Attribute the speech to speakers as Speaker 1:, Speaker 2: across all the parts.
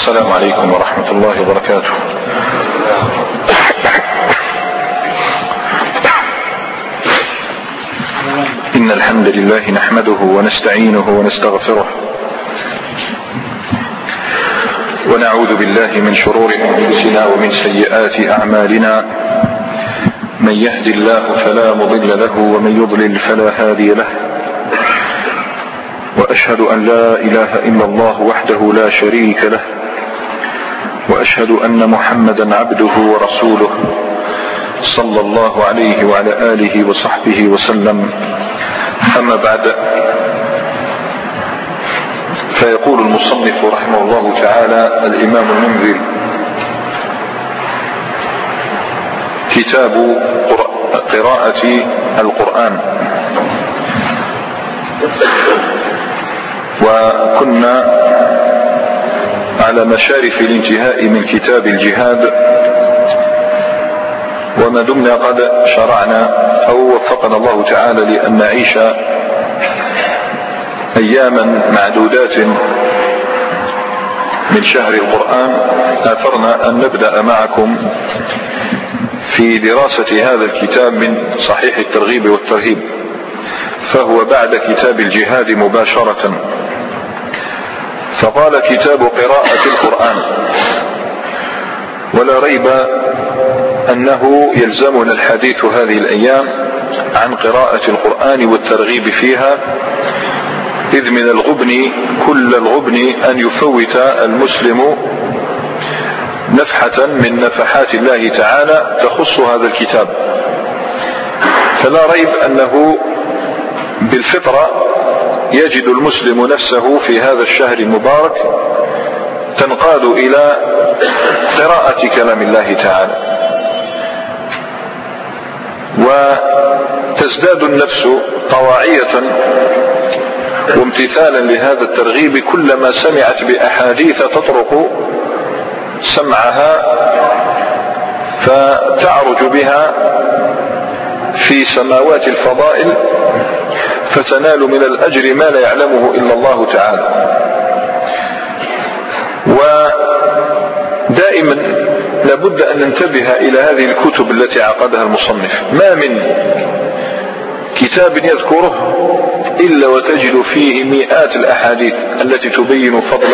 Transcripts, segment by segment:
Speaker 1: السلام عليكم ورحمة الله وبركاته. إن الحمد لله نحمده ونستعينه ونستغفره ونعوذ بالله من شرور أنفسنا ومن سيئات أعمالنا. من يهد الله فلا مضل له ومن يضلل فلا هادي له. وأشهد أن لا إله إلا الله وحده لا شريك له، وأشهد أن محمدا عبده ورسوله صلى الله عليه وعلى آله وصحبه وسلم. أما بعد، فيقول المصنف رحمه الله تعالى الإمام المنذر: كتاب قراءة القرآن. وكنا على مشارف الانتهاء من كتاب الجهاد، وما دمنا قد شرعنا أو وفقنا الله تعالى لأن نعيش أياما معدودات من شهر القرآن، آثرنا أن نبدأ معكم في دراسة هذا الكتاب من صحيح الترغيب والترهيب، فهو بعد كتاب الجهاد مباشرة. فقال: كتاب قراءة القرآن. ولا ريب أنه يلزمنا الحديث هذه الأيام عن قراءة القرآن والترغيب فيها، إذ من الغبن كل الغبن أن يفوت المسلم نفحة من نفحات الله تعالى تخص هذا الكتاب. فلا ريب أنه بالفطرة يجد المسلم نفسه في هذا الشهر المبارك تنقاد إلى قراءة كلام الله تعالى، وتزداد النفس طواعية وامتثالا لهذا الترغيب كلما سمعت بأحاديث تطرق سمعها فتعرج بها في سماوات الفضائل، فتنال من الأجر ما لا يعلمه إلا الله تعالى. ودائما لابد أن ننتبه إلى هذه الكتب التي عقدها المصنف. ما من كتاب يذكره إلا وتجد فيه مئات الأحاديث التي تبين فضل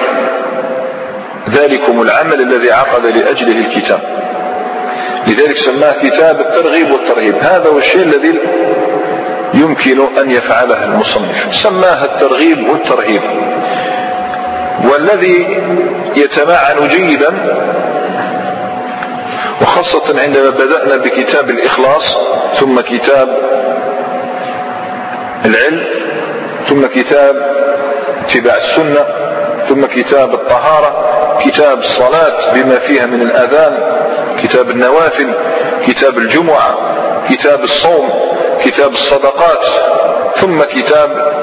Speaker 1: ذلكم العمل الذي عقد لأجله الكتاب. لذلك سماه كتاب الترغيب والترهيب. هذا هو الشيء الذي يمكن أن يفعله المصنف، سماها الترغيب والترهيب. والذي يتمعن جيدا، وخاصة عندما بدأنا بكتاب الإخلاص، ثم كتاب العلم، ثم كتاب اتباع السنة، ثم كتاب الطهارة، كتاب الصلاة بما فيها من الأذان، كتاب النوافل، كتاب الجمعة، كتاب الصوم، كتاب الصدقات، ثم كتاب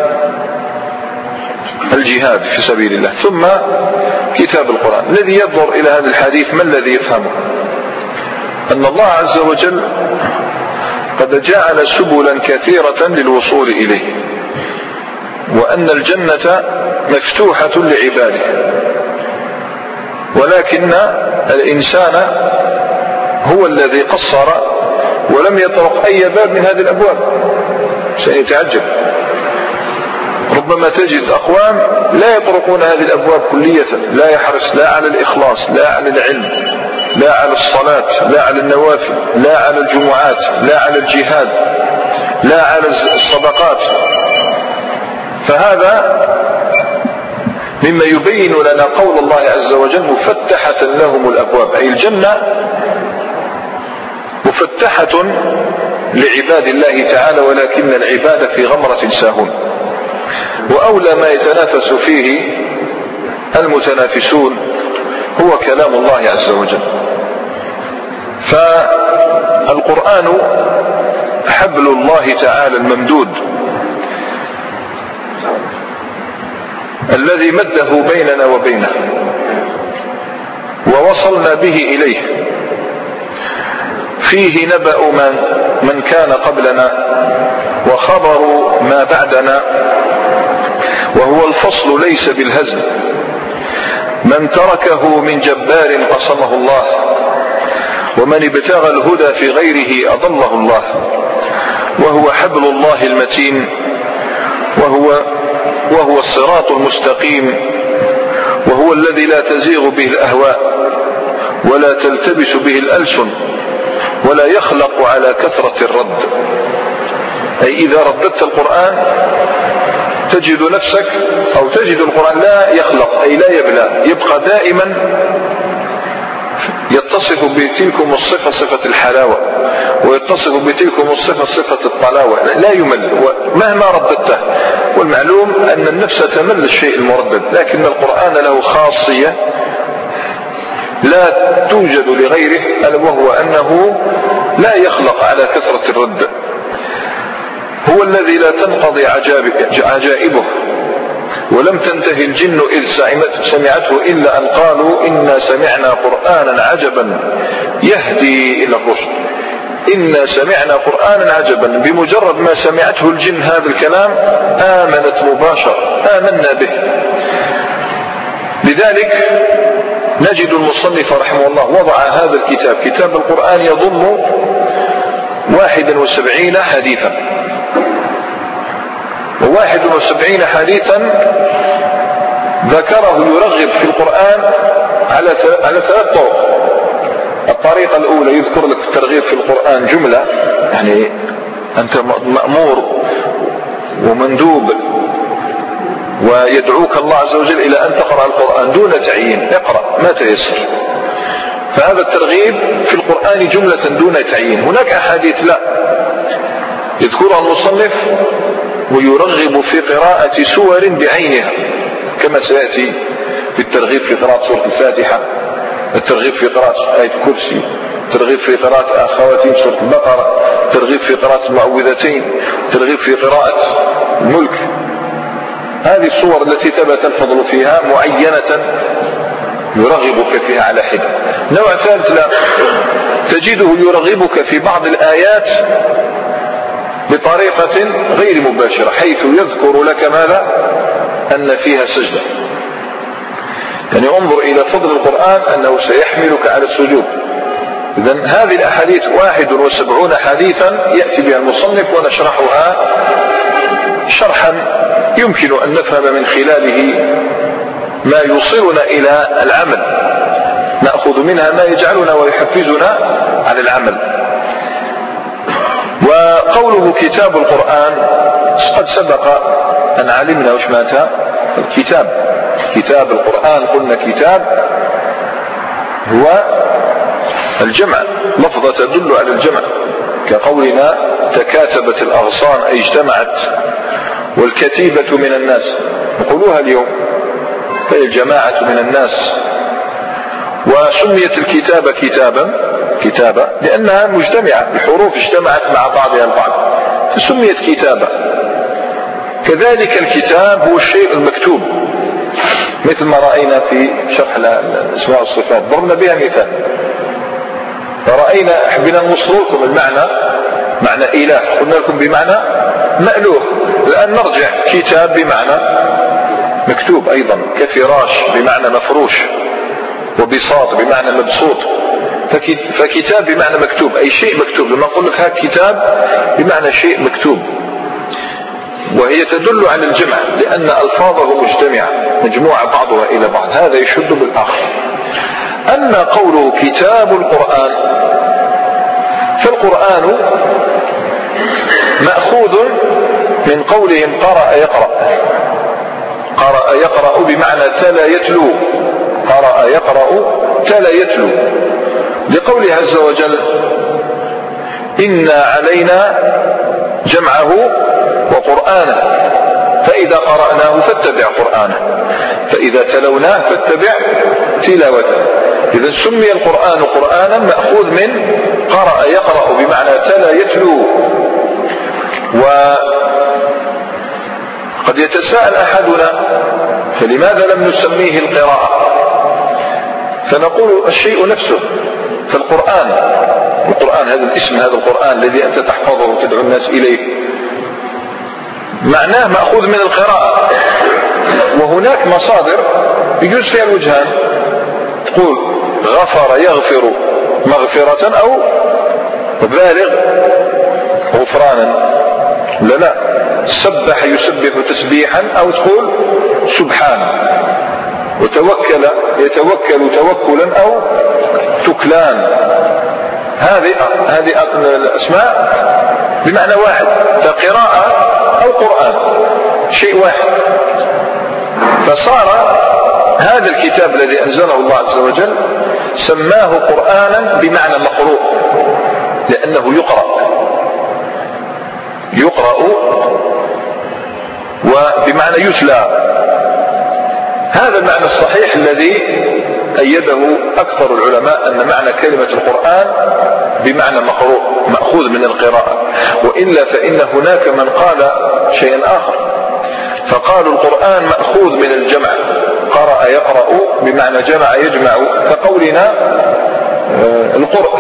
Speaker 1: الجهاد في سبيل الله، ثم كتاب القرآن. الذي ينظر إلى هذا الحديث ما الذي يفهمه؟ أن الله عز وجل قد جعل سبلا كثيرة للوصول إليه، وأن الجنة مفتوحة لعباده، ولكن الإنسان هو الذي قصر ولم يطرق أي باب من هذه الأبواب. سيتعجب، ربما تجد أقوام لا يطرقون هذه الأبواب كلية، لا يحرص لا على الإخلاص، لا على العلم، لا على الصلاة، لا على النوافل، لا على الجمعات، لا على الجهاد، لا على الصدقات. فهذا مما يبين لنا قول الله عز وجل: مفتحة لهم الأبواب، أي الجنة مفتحة لعباد الله تعالى، ولكن العباد في غمرة ساهون. وأولى ما يتنافس فيه المتنافسون هو كلام الله عز وجل. فالقرآن حبل الله تعالى الممدود الذي مده بيننا وبينه ووصلنا به إليه. فيه نبأ من كان قبلنا وخبر ما بعدنا، وهو الفصل ليس بالهزل، من تركه من جبار قصمه الله، ومن ابتغى الهدى في غيره أضله الله، وهو حبل الله المتين، وهو الصراط المستقيم، وهو الذي لا تزيغ به الأهواء ولا تلتبس به الألسن ولا يخلق على كثرة الرد. أي إذا رددت القرآن تجد نفسك أو تجد القرآن لا يخلق، أي لا يبلى، يبقى دائما يتصف بتلكم الصفة صفة الحلاوة، ويتصف بتلكم الصفة صفة الطلاوة، لا يمل مهما رددته. والمعلوم أن النفس تمل الشيء المردد، لكن القرآن له خاصية لا توجد لغيره، وهو أنه لا يخلق على كثرة الرد. هو الذي لا تنقضي عجائبه، ولم تنتهي الجن إذ سمعته إلا أن قالوا إنا سمعنا قرآنا عجبا يهدي إلى الرشد. إنا سمعنا قرآنا عجبا، بمجرد ما سمعته الجن هذا الكلام آمنت مباشرة، آمنا به. لذلك نجد المصنف رحمه الله وضع هذا الكتاب، كتاب القرآن، يضم 71 حديثا، و71 حديثا ذكره يرغب في القرآن على 3 طرق. الطريقة الأولى يذكر لك الترغيب في القرآن جملة، يعني أنت مأمور ومندوب ويدعوك الله عز وجل إلى أن تقرأ القرآن دون تعيين، اقرأ ما تيسر. فهذا الترغيب في القرآن جملة دون تعيين. هناك أحاديث لا يذكرها المصنف ويرغب في قراءة سور بعينها، كما سيأتي في الترغيب في قراءة سورة الفاتحة، الترغيب في قراءة آية الكرسي، الترغيب في قراءة خواتيم سورة البقرة، الترغيب في قراءة المعوذتين، الترغيب في قراءة الملك. هذه الصور التي ثبت الفضل فيها معينة يرغبك فيها على حدة. نوع ثالث لا تجده يرغبك في بعض الآيات بطريقة غير مباشرة، حيث يذكر لك ماذا؟ أن فيها سجدة. يعني انظر إلى فضل القرآن أنه سيحملك على السجود. إذن هذه الأحاديث 71 حديثا يأتي بها المصنف ونشرحها شرحا يمكن أن نفهم من خلاله ما يوصلنا إلى العمل، نأخذ منها ما يجعلنا ويحفزنا على العمل. وقوله كتاب القرآن قد سبق أن علمنا وش معنى الكتاب. كتاب القرآن قلنا كتاب هو الجمع، لفظة تدل على الجمع، كقولنا تكاتبت الأغصان أي اجتمعت، والكتيبة من الناس نقولوها اليوم، أي الجماعة من الناس. وسميت الكتابة كتابة لأنها مجتمعة، الحروف اجتمعت مع بعضها البعض فسميت كتابة. كذلك الكتاب هو الشيء المكتوب، مثل ما رأينا في شرح الأسماء والصفات، ضربنا بها مثال فرأينا، حبينا نوصل لكم المعنى، معنى إله قلنا لكم بمعنى مألوه. الآن نرجع، كتاب بمعنى مكتوب أيضا، كفراش بمعنى مفروش، وبساط بمعنى مبسوط. فكتاب بمعنى مكتوب، أي شيء مكتوب. لما نقول لك هذا كتاب بمعنى شيء مكتوب، وهي تدل على الجمع لأن ألفاظه مجتمعة مجموعة بعضها إلى بعض، هذا يشد بالآخر. أما قوله كتاب القرآن، فالقرآن مأخوذ من قولهم قرأ يقرأ. قرأ يقرأ بمعنى تلا يتلو، قرأ يقرأ تلا يتلو، لقوله عز وجل إنا علينا جمعه وقرآنه فإذا قرأناه فاتبع قرآنه، فإذا تلوناه فاتبع تلاوته. إذا سمي القرآن قرآنا مأخوذ من قرأ يقرأ بمعنى تلا يتلو. وقد يتساءل أحدنا فلماذا لم نسميه القراءة؟ فنقول الشيء نفسه. فالقرآن، القرآن هذا الاسم، هذا القرآن الذي أنت تحفظه وتدعو الناس إليه، معناه مأخوذ من القراءة، وهناك مصادر يجوز فيها الوجهان، تقول غفر يغفر مغفرة أو بالغ غفرانا، لا سبح يسبح تسبيحا، أو تقول سبحان، وتوكل يتوكل توكلا أو تكلان. هذه الأسماء بمعنى واحد، فقراءة أو قرآن شيء واحد. فصار هذا الكتاب الذي أنزله الله عز وجل سماه قرآنا بمعنى مقروء، لأنه يقرأ وبمعنى يتلى. هذا المعنى الصحيح الذي أيده أكثر العلماء، أن معنى كلمة القرآن بمعنى مقروء مأخوذ من القراءة، وإلا فإن هناك من قال شيئا آخر، فقالوا القرآن مأخوذ من الجمع، قرأ يقرأ بمعنى جمع يجمع، كقولنا القرء،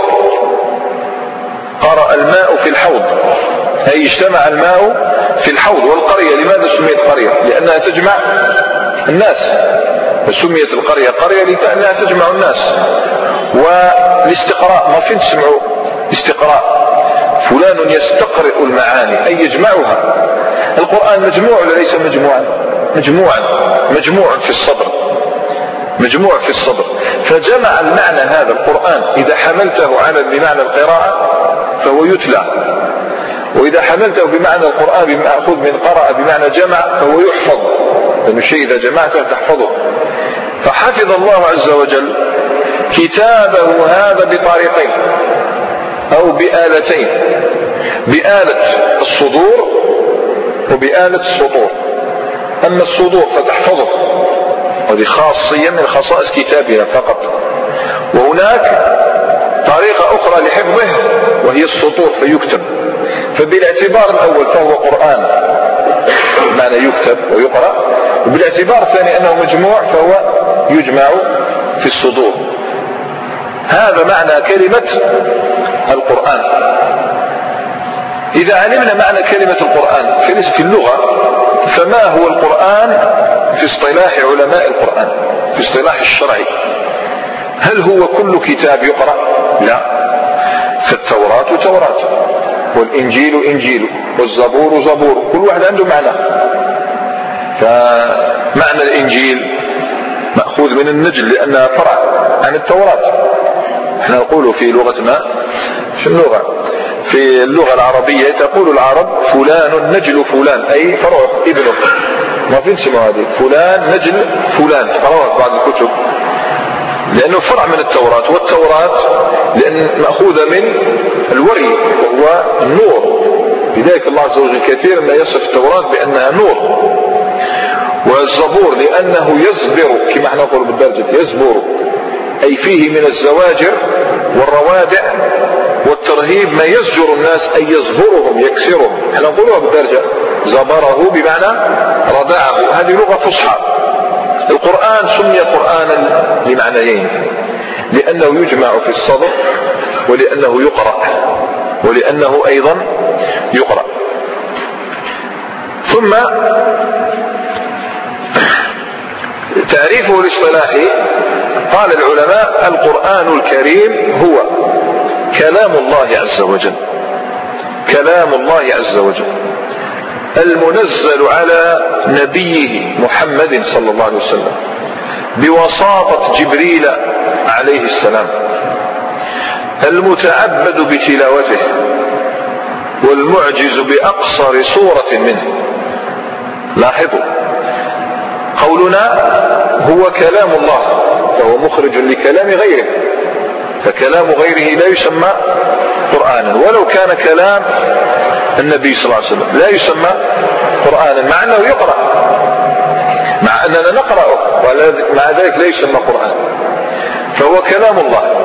Speaker 1: قرأ الماء في الحوض، أي اجتمع الماء في الحوض. والقرية لماذا سميت قرية؟ لأنها تجمع الناس، فسميت القرية قرية لأنها تجمع الناس. والاستقراء، ما فين تسمعوا استقراء، فلان يستقرئ المعاني أي يجمعها. القرآن مجموع ولا ليس مجموعا؟ مجموع في الصدر، مجموع في الصدر. فجمع المعنى هذا القرآن إذا حملته على بمعنى القراءة فهو يتلى، وإذا حملته بمعنى القرآن بمأخوذ من قرأ بمعنى جمع فهو يحفظ، لأن الشيء إذا جمعته تحفظه. فحفظ الله عز وجل كتابه هذا بطريقين أو بآلتين، بآلة الصدور وبآلة السطور. أما الصدور فتحفظه، وهذه خاصية من خصائص كتابها فقط. وهناك طريقة أخرى لحفظه وهي السطور فيكتب. فبالاعتبار الأول فهو قرآن معنى يكتب ويقرأ، وبالاعتبار الثاني أنه مجموع فهو يجمع في الصدور. هذا معنى كلمة القرآن. إذا علمنا معنى كلمة القرآن في اللغة، فما هو القرآن في اصطلاح علماء القرآن، في اصطلاح الشرعي؟ هل هو كل كتاب يقرأ؟ لا، فالتوراة توراة، والإنجيل إنجيل، والزبور زبور، كل واحد عنده معنى. فمعنى الإنجيل مأخوذ من النجل لأنها فرع عن التوراة. احنا نقول في لغتنا في اللغة العربية تقول العرب فلان نجل فلان، أي فرع ابنه. ما في نسمع هذه فلان نجل فلان، تقرأوها في بعض الكتب، لأنه فرع من التوراة. والتوراة لأن مأخوذة من الوري وهو النور، لذلك الله عز وجل كثير ما يصف التوراة بأنها نور. والزبور لأنه يزبر، كما احنا نقول بالدرجة يزبر، أي فيه من الزواجر والروادع والترهيب ما يزجر الناس، أي يزبرهم يكسرهم. احنا نقولها بالدرجة زبره بمعنى ردعه، هذه لغة فصحى. القرآن سمي قرآنا لمعنيين، لأنه يجمع في الصدر، ولأنه يقرأ، ولأنه أيضا يقرأ. ثم تعريفه الاصطلاحي، قال العلماء القرآن الكريم هو كلام الله عز وجل، كلام الله عز وجل المنزل على نبيه محمد صلى الله عليه وسلم بواسطة جبريل عليه السلام، المتعبد بتلاوته والمعجز بأقصر صورة منه. لاحظوا قولنا هو كلام الله، فهو مخرج لكلام غيره، فكلام غيره لا يسمى قرآنا، ولو كان كلام النبي صلى الله عليه وسلم لا يسمى قرآنا، مع أنه يقرأ، مع أننا نقرأه، ومع ذلك لا يسمى قرآن. فهو كلام الله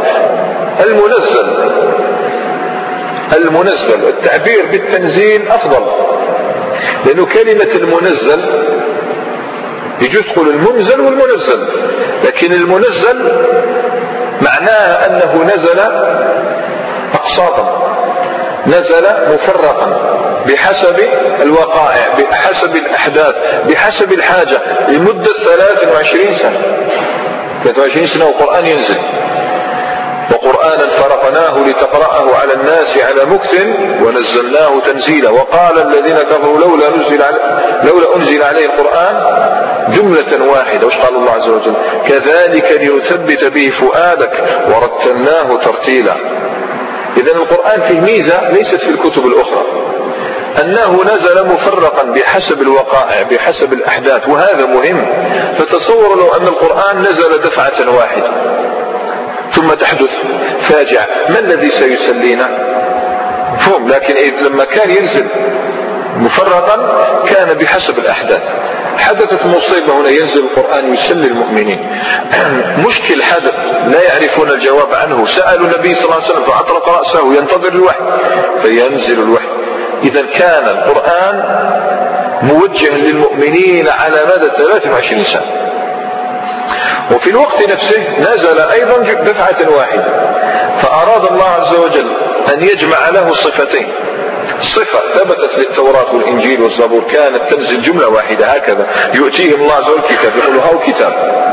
Speaker 1: المنزل. التعبير بالتنزيل أفضل، لأنه كلمة المنزل يجوز تقول المنزل والمنزل، لكن المنزل معناها أنه نزل أقساطا، نزل مفرقا، بحسب الوقائع، بحسب الأحداث، بحسب الحاجة، لمدة 23 سنة. 23 سنة والقرآن ينزل. وقرآنا فرقناه لتقرأه على الناس على مكث ونزلناه تنزيلا. وقال الذين كفروا لولا أنزل عليه القرآن جملة واحدة. وش قال الله عز وجل؟ كذلك لنثبت به فؤادك ورتلناه ترتيلا. إذن القرآن فيه ميزة ليست في الكتب الأخرى، أنه نزل مفرقا بحسب الوقائع بحسب الأحداث، وهذا مهم. فتصوروا لو أن القرآن نزل دفعة واحدة ثم تحدث فاجعة، ما الذي سيسلينا؟ مفهوم. لكن لما كان ينزل مفرقا كان بحسب الأحداث. حدثت مصيبة هنا ينزل القرآن يسلي المؤمنين. مشكل حدث لا يعرفون الجواب عنه، سألوا النبي صلى الله عليه وسلم فأطرق رأسه ينتظر الوحي فينزل الوحي. إذا كان القرآن موجها للمؤمنين على مدى 23 سنة. وفي الوقت نفسه نزل أيضا دفعة واحدة، فأراد الله عز وجل أن يجمع له صفتين. صفة ثبتت للتوراة والإنجيل والزبور، كانت تنزل جملة واحدة هكذا، يؤتيهم الله عز وجل كتاب يقول هاو كتاب.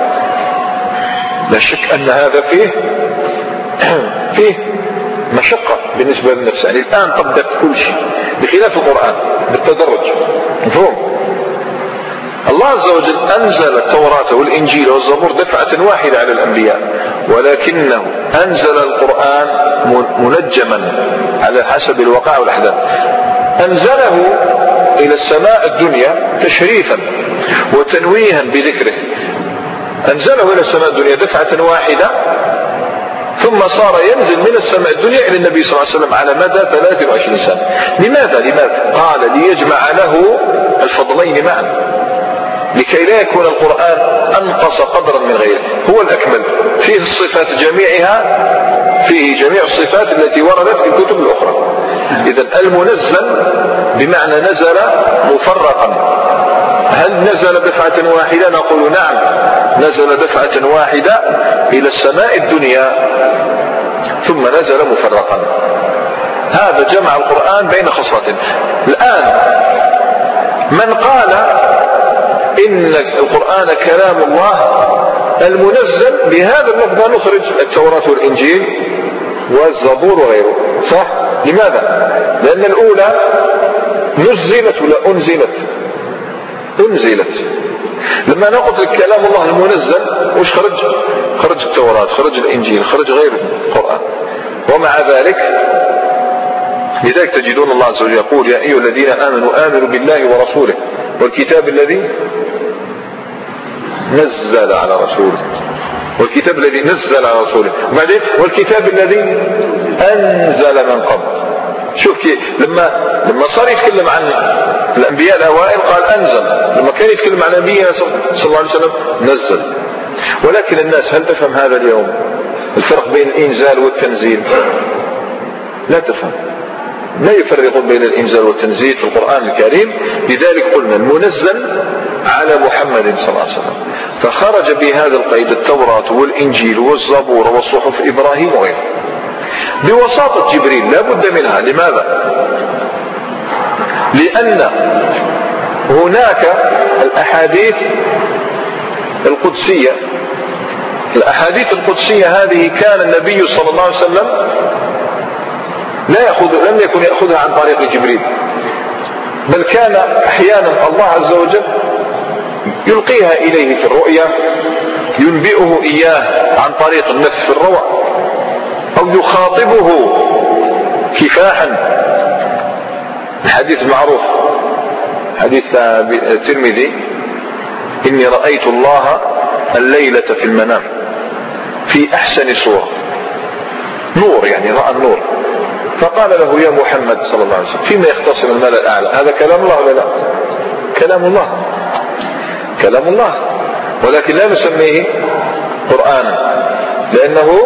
Speaker 1: لا شك أن هذا فيه مشقة بالنسبة للنفس. يعني الآن طبق كل شيء بخلاف القرآن بالتدرج. مفهوم. الله عز وجل أنزل التوراة والإنجيل والزبور دفعة واحدة على الأنبياء، ولكنه أنزل القرآن منجما على حسب الوقائع والأحداث. أنزله إلى السماء الدنيا تشريفا وتنويها بذكره. أنزله إلى السماء الدنيا دفعة واحدة، ثم صار ينزل من السماء الدنيا إلى النبي صلى الله عليه وسلم على مدى 23 سنة. لماذا؟ قال ليجمع له الفضلين معا، لكي لا يكون القرآن أنقص قدرا من غيره. هو الأكمل، فيه الصفات جميعها، فيه جميع الصفات التي وردت في الكتب الأخرى. إذن المنزل بمعنى نزل مفرقا. هل نزل دفعة واحدة؟ نقول نعم، نزل دفعة واحدة إلى السماء الدنيا ثم نزل مفرقا. هذا جمع القرآن بين خصلتين. الآن من قال إن القرآن كلام الله المنزل بهذا اللفظ نخرج التوراة والإنجيل والزبور وغيره، صح؟ لماذا؟ لأن الأولى نزلت ولا أنزلت؟ أنزلت. لما نقول كلام الله المنزل وش خرج التوراة، خرج الإنجيل، خرج غير القرآن. ومع ذلك لذلك تجدون الله عز وجل يقول يا أيها الذين آمنوا بالله ورسوله والكتاب الذي نزل على رسوله، والكتاب الذي نزل على رسوله، وبعدين والكتاب الذي أنزل من قبل. شوف كيف لما صار يتكلم عن الأنبياء الأوائل قال أنزل، لما كان يتكلم عن النبي صلى الله عليه وسلم نزل. ولكن الناس هل تفهم هذا اليوم الفرق بين الإنزال والتنزيل؟ لا تفهم، لا يفرقون بين الإنزال والتنزيل في القرآن الكريم. لذلك قلنا المنزل على محمد صلى الله عليه وسلم، فخرج بهذا القيد التوراة والإنجيل والزبور والصحف إبراهيم وغيره بواسطة جبريل، لا بد منها. لماذا؟ لأن هناك الأحاديث القدسية. الأحاديث القدسية هذه كان النبي صلى الله عليه وسلم لم يكن يأخذها عن طريق جبريل، بل كان أحيانا الله عز وجل يلقيها إليه في الرؤيا، ينبئه إياه عن طريق النفس في الروع، أو يخاطبه كفاحا. الحديث المعروف حديث الترمذي إني رأيت الله الليلة في المنام في أحسن صورة، نور يعني رأى النور، فقال له يا محمد صلى الله عليه وسلم فيما يختصم الملأ الأعلى؟ هذا كلام الله ولا لا؟ كلام الله، كلام الله، ولكن لا نسميه قرآنا لأنه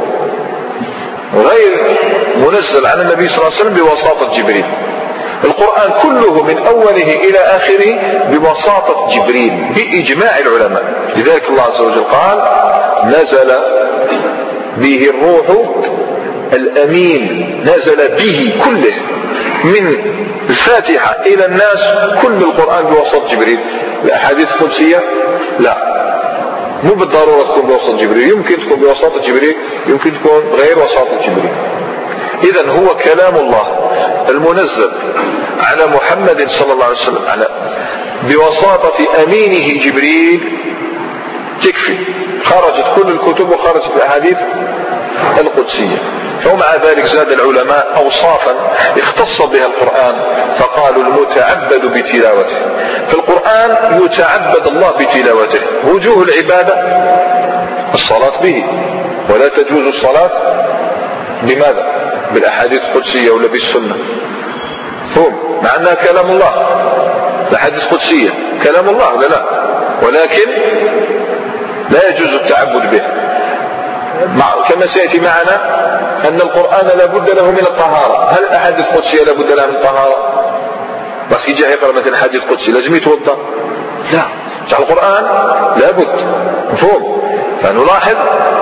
Speaker 1: غير منزل على النبي صلى الله عليه وسلم بواسطة جبريل. القرآن كله من أوله إلى آخره بواسطة جبريل بإجماع العلماء. لذلك الله عز وجل قال نزل به الروح الأمين، نزل به كله، من الفاتحة إلى الناس كل القرآن بواسطة جبريل. الأحاديث القدسية لا، مو بالضرورة تكون بواسطة جبريل، يمكن تكون بواسطة جبريل، يمكن تكون غير واسطة جبريل. إذن هو كلام الله المنزل على محمد صلى الله عليه وسلم بواسطة أمينه جبريل تكفي. خرجت كل الكتب وخرجت الأحاديث القدسية. ومع ذلك زاد العلماء أوصافا اختص بها القرآن فقالوا المتعبد بتلاوته. في القرآن يتعبد الله بتلاوته. وجوه العبادة الصلاة به، ولا تجوز الصلاة بماذا؟ بالأحاديث القدسية ولا بالسنة؟ هم مع أنها كلام الله، الأحاديث القدسية كلام الله ولا لا؟ ولكن لا يجوز التعبد به. كما سيأتي معنا أن القرآن لا بد له من الطهارة. هل الأحاديث القدسية لا بد لها من الطهارة؟ بس يجي يقرأ مثلا حديث قدسي لازم يتوضأ؟ لا، القرآن لا بد. مفهوم؟ فنلاحظ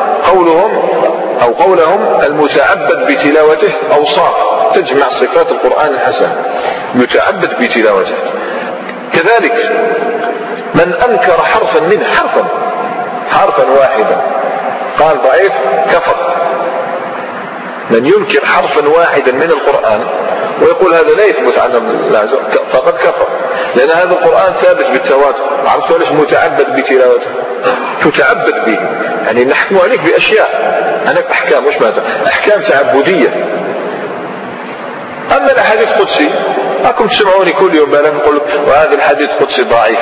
Speaker 1: قولهم المتعبد بتلاوته أوصاف تجمع صفات القرآن الحسن، متعبد بتلاوته. كذلك من أنكر حرفا منه، حرفا واحدا قال ضعيف كفر. من ينكر حرفا واحدا من القرآن ويقول هذا لا يثبت عن الله فقد كفر، لأن هذا القرآن ثابت بالتواتر. عرفتوا ليش متعبد بتلاوته؟ تتعبد به، يعني نحكم عليك بأشياء، هناك أحكام، مش ماذا؟ أحكام تعبدية. أما الحديث القدسي أكم تسمعوني كل يوم بلا نقول وهذا الحديث القدسي ضعيف،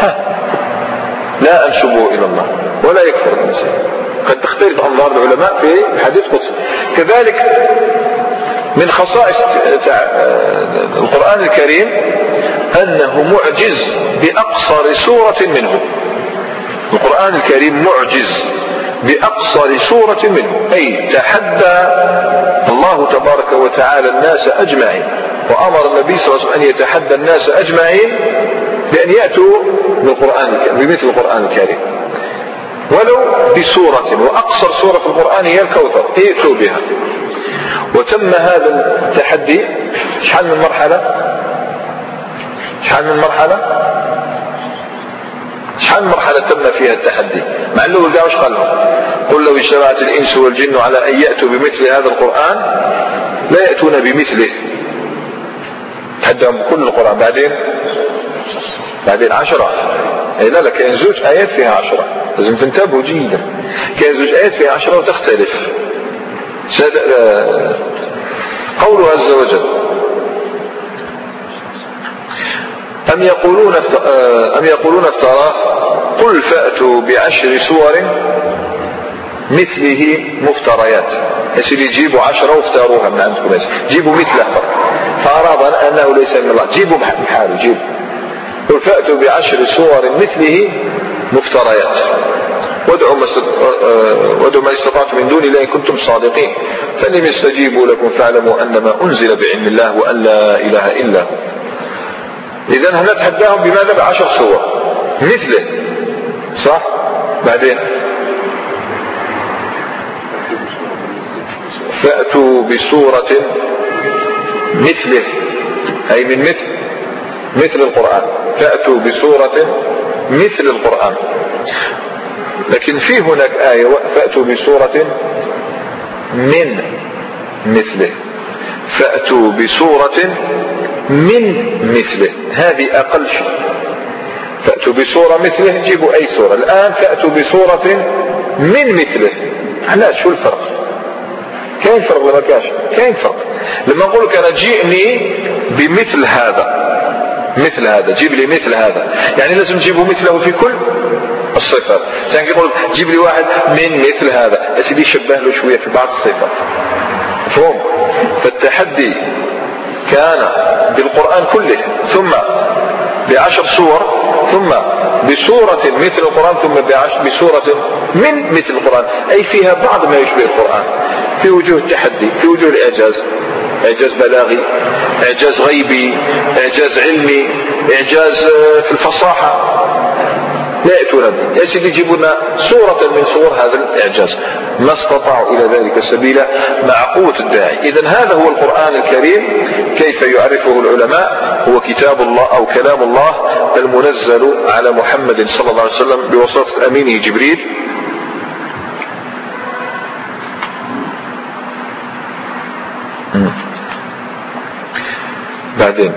Speaker 1: لا أنسبه إلى الله ولا يكفر الإنسان. قد تختلف أنظار العلماء في الحديث القدسي. كذلك من خصائص القرآن الكريم أنه معجز بأقصر سورة منه. القرآن الكريم معجز بأقصر سورة منه، أي تحدى الله تبارك وتعالى الناس أجمعين، وأمر النبي صلى الله عليه وسلم أن يتحدى الناس أجمعين بأن يأتوا بمثل القرآن الكريم ولو بسورة، وأقصر سورة في القرآن هي الكوثر، ائتوا بها. وتم هذا التحدي شحال من مرحلة تم فيها التحدي. مع الأول قال وش قال لهم؟ قل لو اجتمعت الإنس والجن على أن يأتوا بمثل هذا القرآن لا يأتون بمثله. تحدهم بكل القرآن. بعدين 10. لا كاين زوج آيات فيها 10، لازم تنتبهوا جيدا. كاين زوج آيات فيها 10 وتختلف. قوله عز وجل أم يقولون افتراه قل فأتوا ب10 سور مثله مفتريات. يسير جيبوا 10 وافتروها من عندكم، جيبوا مثله فأراد أنه ليس من الله، جيبوا بحاله، جيبوا. قل فأتوا ب10 سور مثله مفتريات وادعوا ما استطعتم من دون الله إن كنتم صادقين فلم يستجيبوا لكم فاعلموا أنما أنزل بعلم الله وأن لا إله إلا هو. إذن هنا تحداهم بماذا؟ ب10 سور مثله، صح؟ بعدين فأتوا بسورة مثله، أي من مثل القرآن. فأتوا بسورة مثل القرآن. لكن في هناك آية فأتوا بسورة من مثله. فأتوا بسورة من مثله، هذه أقل شيء. فأتوا بسورة مثله جيبوا أي سورة. الآن فأتوا بسورة من مثله. علاش؟ شو الفرق؟ كاين فرق ولا ما كاينش؟ كاين فرق. لما أقول لك أنا جئني بمثل هذا جيب لي مثل هذا، يعني لازم تجيبوا مثله في كل الصفات. يعني يقول جيب لي واحد من مثل هذا، يا سيدي شبه له شوية في بعض الصفات. مفهوم؟ فالتحدي كان بالقرآن كله، ثم ب10 سور، ثم بسورة مثل القرآن، ثم بسورة من مثل القرآن، أي فيها بعض ما يشبه القرآن في وجوه التحدي، في وجوه الإعجاز. إعجاز بلاغي، إعجاز غيبي، إعجاز علمي، إعجاز في الفصاحة. لا يأتون به. يا سيدي يجيبوا لنا صورة من صور هذا الإعجاز، ما استطاعوا إلى ذلك سبيلا مع قوة الداعي. إذن هذا هو القرآن الكريم كيف يعرفه العلماء، هو كتاب الله أو كلام الله المنزل على محمد صلى الله عليه وسلم بواسطة أمينه جبريل. بعدين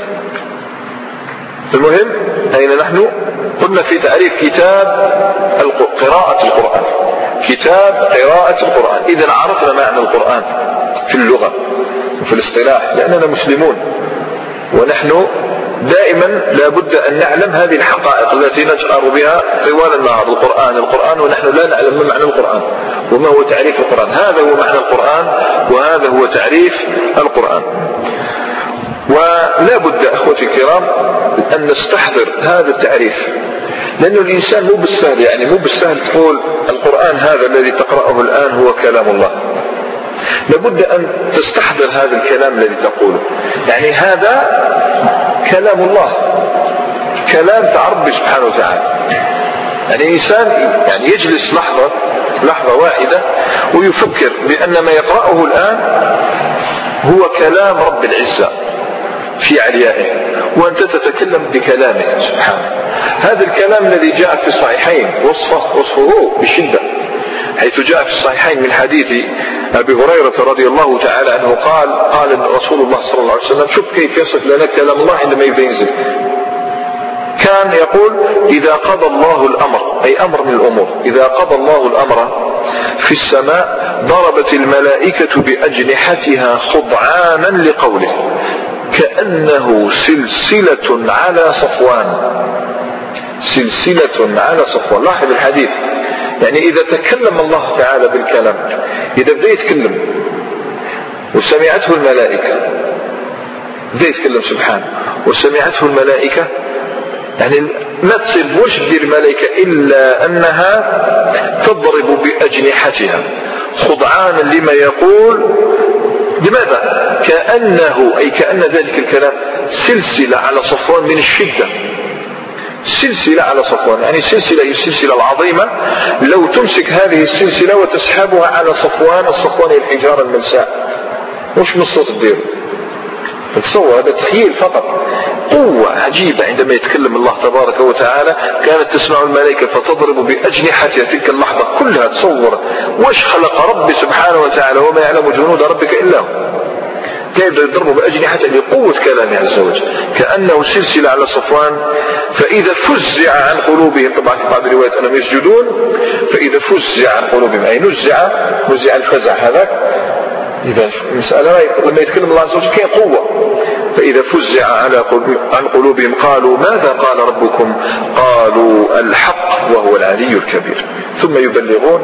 Speaker 1: المهم أين نحن؟ قلنا في تعريف كتاب قراءة القرآن، كتاب قراءة القرآن. إذن عرفنا معنى القرآن في اللغة وفي الاصطلاح، لأننا مسلمون ونحن دائما لا بد أن نعلم هذه الحقائق التي نجأر بها طوال النهار. القرآن ونحن لا نعلم ما معنى القرآن وما هو تعريف القرآن. هذا هو معنى القرآن وهذا هو تعريف القرآن. ولا بد أخوتي الكرام أن نستحضر هذا التعريف، لأنه الإنسان مو بالسهل، يعني مو بالسهل تقول القرآن هذا الذي تقرأه الآن هو كلام الله. لابد أن تستحضر هذا الكلام الذي تقوله، يعني هذا كلام الله، كلام تاع ربي سبحانه وتعالى. يعني الإنسان يعني يجلس لحظة واحدة ويفكر بأن ما يقرأه الآن هو كلام رب العزة في عليائه، وأنت تتكلم بكلامه سبحانه. هذا الكلام الذي جاء في الصحيحين وصفه بشدة، حيث جاء في الصحيحين من حديث أبي هريرة رضي الله تعالى عنه قال رسول الله صلى الله عليه وسلم: شوف كيف يصف لنا كلام الله عندما ينزل. كان يقول: إذا قضى الله الأمر، أي أمر من الأمور، إذا قضى الله الأمر في السماء ضربت الملائكة بأجنحتها خضعانا لقوله كأنه سلسلة على صفوان. سلسلة على صفوان. لاحظ الحديث، يعني إذا تكلم الله تعالى بالكلام، إذا بدأ يتكلم وسمعته الملائكة، بدأ يتكلم سبحانه وسمعته الملائكة، يعني ما تصير وش تدير الملائكة إلا أنها تضرب بأجنحتها خضعانا لما يقول. لماذا؟ كأنه، أي كأن ذلك الكلام سلسلة على صفوان من الشدة. سلسلة على صفوان، يعني السلسلة العظيمة، لو تمسك هذه السلسلة وتسحبها على صفوان، الصفوان هي الحجارة الملساء، مش من الصوت الدير. تصور، هذا تخيل فقط. قوة عجيبة عندما يتكلم الله تبارك وتعالى. كانت تسمع الملائكة فتضرب بأجنحتها تلك اللحظة كلها. تصور وش خلق ربي سبحانه وتعالى وما يعلم جنود ربك إلا هو. كيف يضربوا بأجنحته لقوة كلامه عز وجل، كأنه سلسلة على صفوان. فإذا فزع عن قلوبهم، طبعا في بعض الروايات أنهم يسجدون، فإذا فزع عن قلوبهم أي نزع الفزع هذاك. إذا المسألة لما يتكلم الله عز وجل كيف قوة. فإذا فزع عن قلوبهم قالوا ماذا قال ربكم؟ قالوا الحق وهو العلي الكبير. ثم يبلغون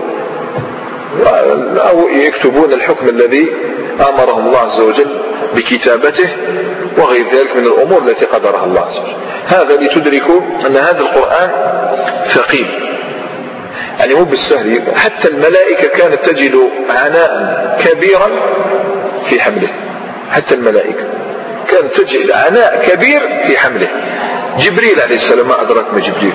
Speaker 1: أو يكتبون الحكم الذي أمرهم الله عز وجل بكتابته وغير ذلك من الأمور التي قدرها الله عز وجل. هذا لتدركوا أن هذا القرآن ثقيل، يعني مو بالسهل. حتى الملائكة كانت تجد عناء كبيرا في حمله. حتى الملائكة كانت تجد عناء كبير في حمله. جبريل عليه السلام ما أدرك ما جبريل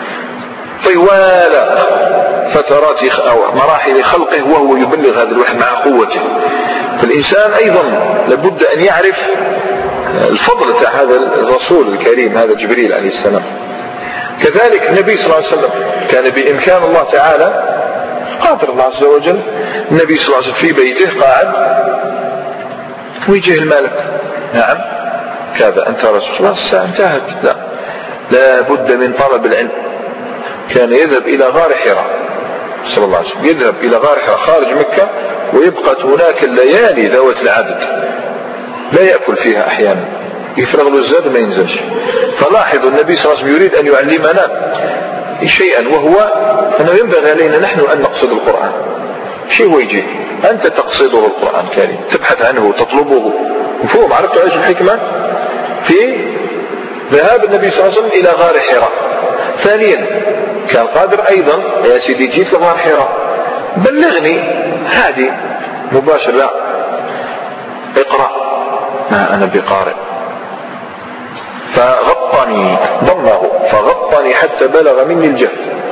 Speaker 1: طوال فترات أو مراحل خلقه وهو يبلغ هذا الوحي مع قوته. فالإنسان أيضا لابد أن يعرف الفضل تاع هذا الرسول الكريم، هذا جبريل عليه السلام. كذلك النبي صلى الله عليه وسلم كان بإمكان الله تعالى، قادر الله عز وجل، النبي صلى الله عليه وسلم في بيته قاعد ويجيه الملك: نعم كذا أنت رسول الله، الساعة انتهت. لا بد من طلب العلم. كان يذهب إلى غار حراء صلى الله عليه وسلم، يذهب إلى غار حراء خارج مكة، ويبقى هناك الليالي ذوات العدد لا يأكل فيها أحيانا، يفرغ له الزاد وما ينزلش. فلاحظوا النبي صلى الله عليه وسلم يريد أن يعلمنا شيئا، وهو أنه ينبغي علينا نحن أن نقصد القرآن. شيء هو يجي أنت تقصده القرآن الكريم، تبحث عنه وتطلبه. مفهوم؟ عرفتوا ايش الحكمة في ذهاب النبي صلى الله عليه وسلم إلى غار حراء؟ ثانيا كان قادر أيضا: يا سيدي جيت لغار حراء بلغني هذه مباشر، لا اقرأ ما أنا بقارئ. فغطني، ضمه فغطني حتى بلغ مني الجهد.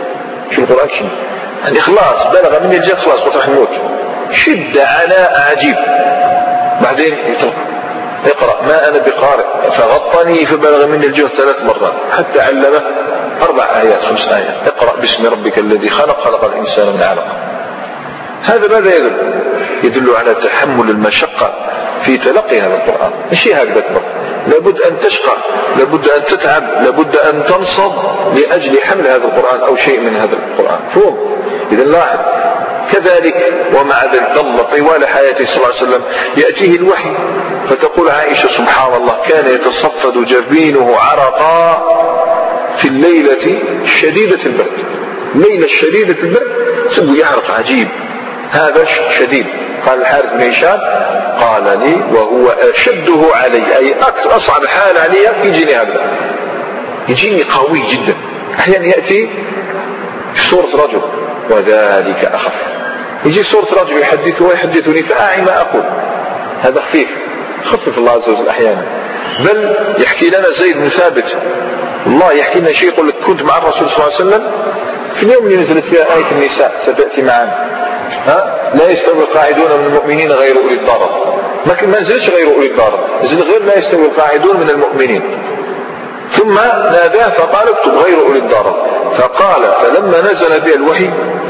Speaker 1: في القرآن شدة، يعني خلاص بلغ مني الجهد خلاص وراح نموت، شدة عناء عجيب. بعدين يطلق اقرأ ما أنا بقارئ فغطني فبلغ مني الجهد 3 مرات حتى علمه 4 آيات 5 آيات. اقرأ باسم ربك الذي خلق، خلق الإنسان من علق. هذا ماذا يدل على تحمل المشقة في تلقي هذا القرآن. ماشي هكذا كبر، لابد أن تشقى، لابد أن تتعب، لابد أن تنصب لأجل حمل هذا القرآن أو شيء من هذا القرآن. فهم إذا لاحظ كذلك. ومع ذلك ظل طوال حياته صلى الله عليه وسلم يأتيه الوحي، فتقول عائشة سبحان الله كان يتصفد جبينه عرقا في الليلة شديدة البرد. ليلة شديدة البرد سبه يعرق عجيب، هذا شديد. قال الحارث بن هشام قال لي وهو أشده علي، أي أصعب حال علي يجيني هذا، يجيني قوي جدا. أحيانا يأتي في صورة رجل وذلك أخف، يجي صورة رجل يحدثني فأعي ما أقول، هذا خفيف، خفف الله عز وجل أحيانا. بل يحكي لنا زيد بن ثابت والله يحكي لنا شيء، يقول لك كنت مع الرسول صلى الله عليه وسلم في اليوم اللي نزلت فيها آية النساء ستأتي معنا، لا يستوي القاعدون من المؤمنين غير أولي الضرر. ما نزلش غير أولي الضرر، نزل غير لا يستوي القاعدون من المؤمنين. ثم ناداه فقال اكتب غير أولي الضرر. فقال فلما نزل بها الوحي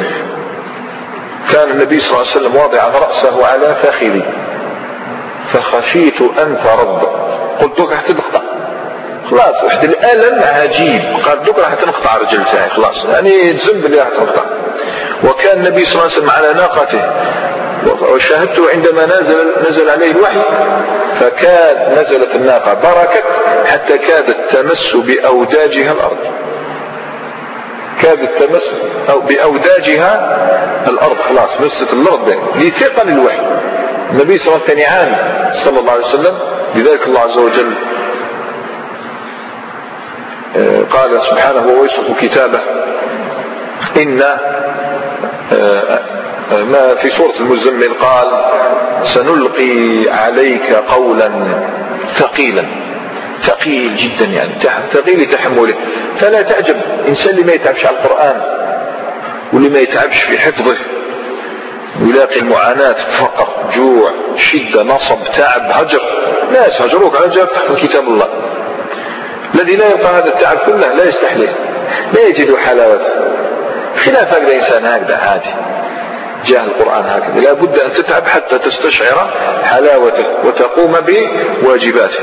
Speaker 1: كان النبي صلى الله عليه وسلم واضعا رأسه على فخذي فخشيت أن ترد، قلت لك حتى تقطع خلاص، واحد الألم عجيب، قال دوك راح تنقطع رجل تاعي خلاص، يعني الذنب اللي راح تنقطع. وكان النبي صلى الله عليه وسلم على ناقته وشاهدته عندما نزل عليه الوحي، فكاد نزلت الناقة بركت حتى كادت تمس بأوداجها الأرض، كادت تمس أو بأوداجها الأرض، خلاص مست الأرض لثقل الوحي. النبي صلى الله عليه وسلم يعاني صلى الله عليه وسلم، لذلك الله عز وجل قال سبحانه ويصف كتابه إن ما في سورة المزمل قال سنلقي عليك قولا ثقيلا، ثقيل جدا يعني ثقيل لتحمله. فلا تعجب إنسان اللي ما يتعبش على القرآن واللي ما يتعبش في حفظه ويلاقي المعاناة، فقر، جوع، شدة، نصب، تعب، هجر، ناس هجروك على جاب تحفظ كتاب الله. الذي لا يلقى هذا التعب كله لا يستحليه، لا يجد حلاوته. خلاف هذا الإنسان هكذا عادي جاه القرآن هكذا، لا بد أن تتعب حتى تستشعر حلاوته وتقوم بواجباته.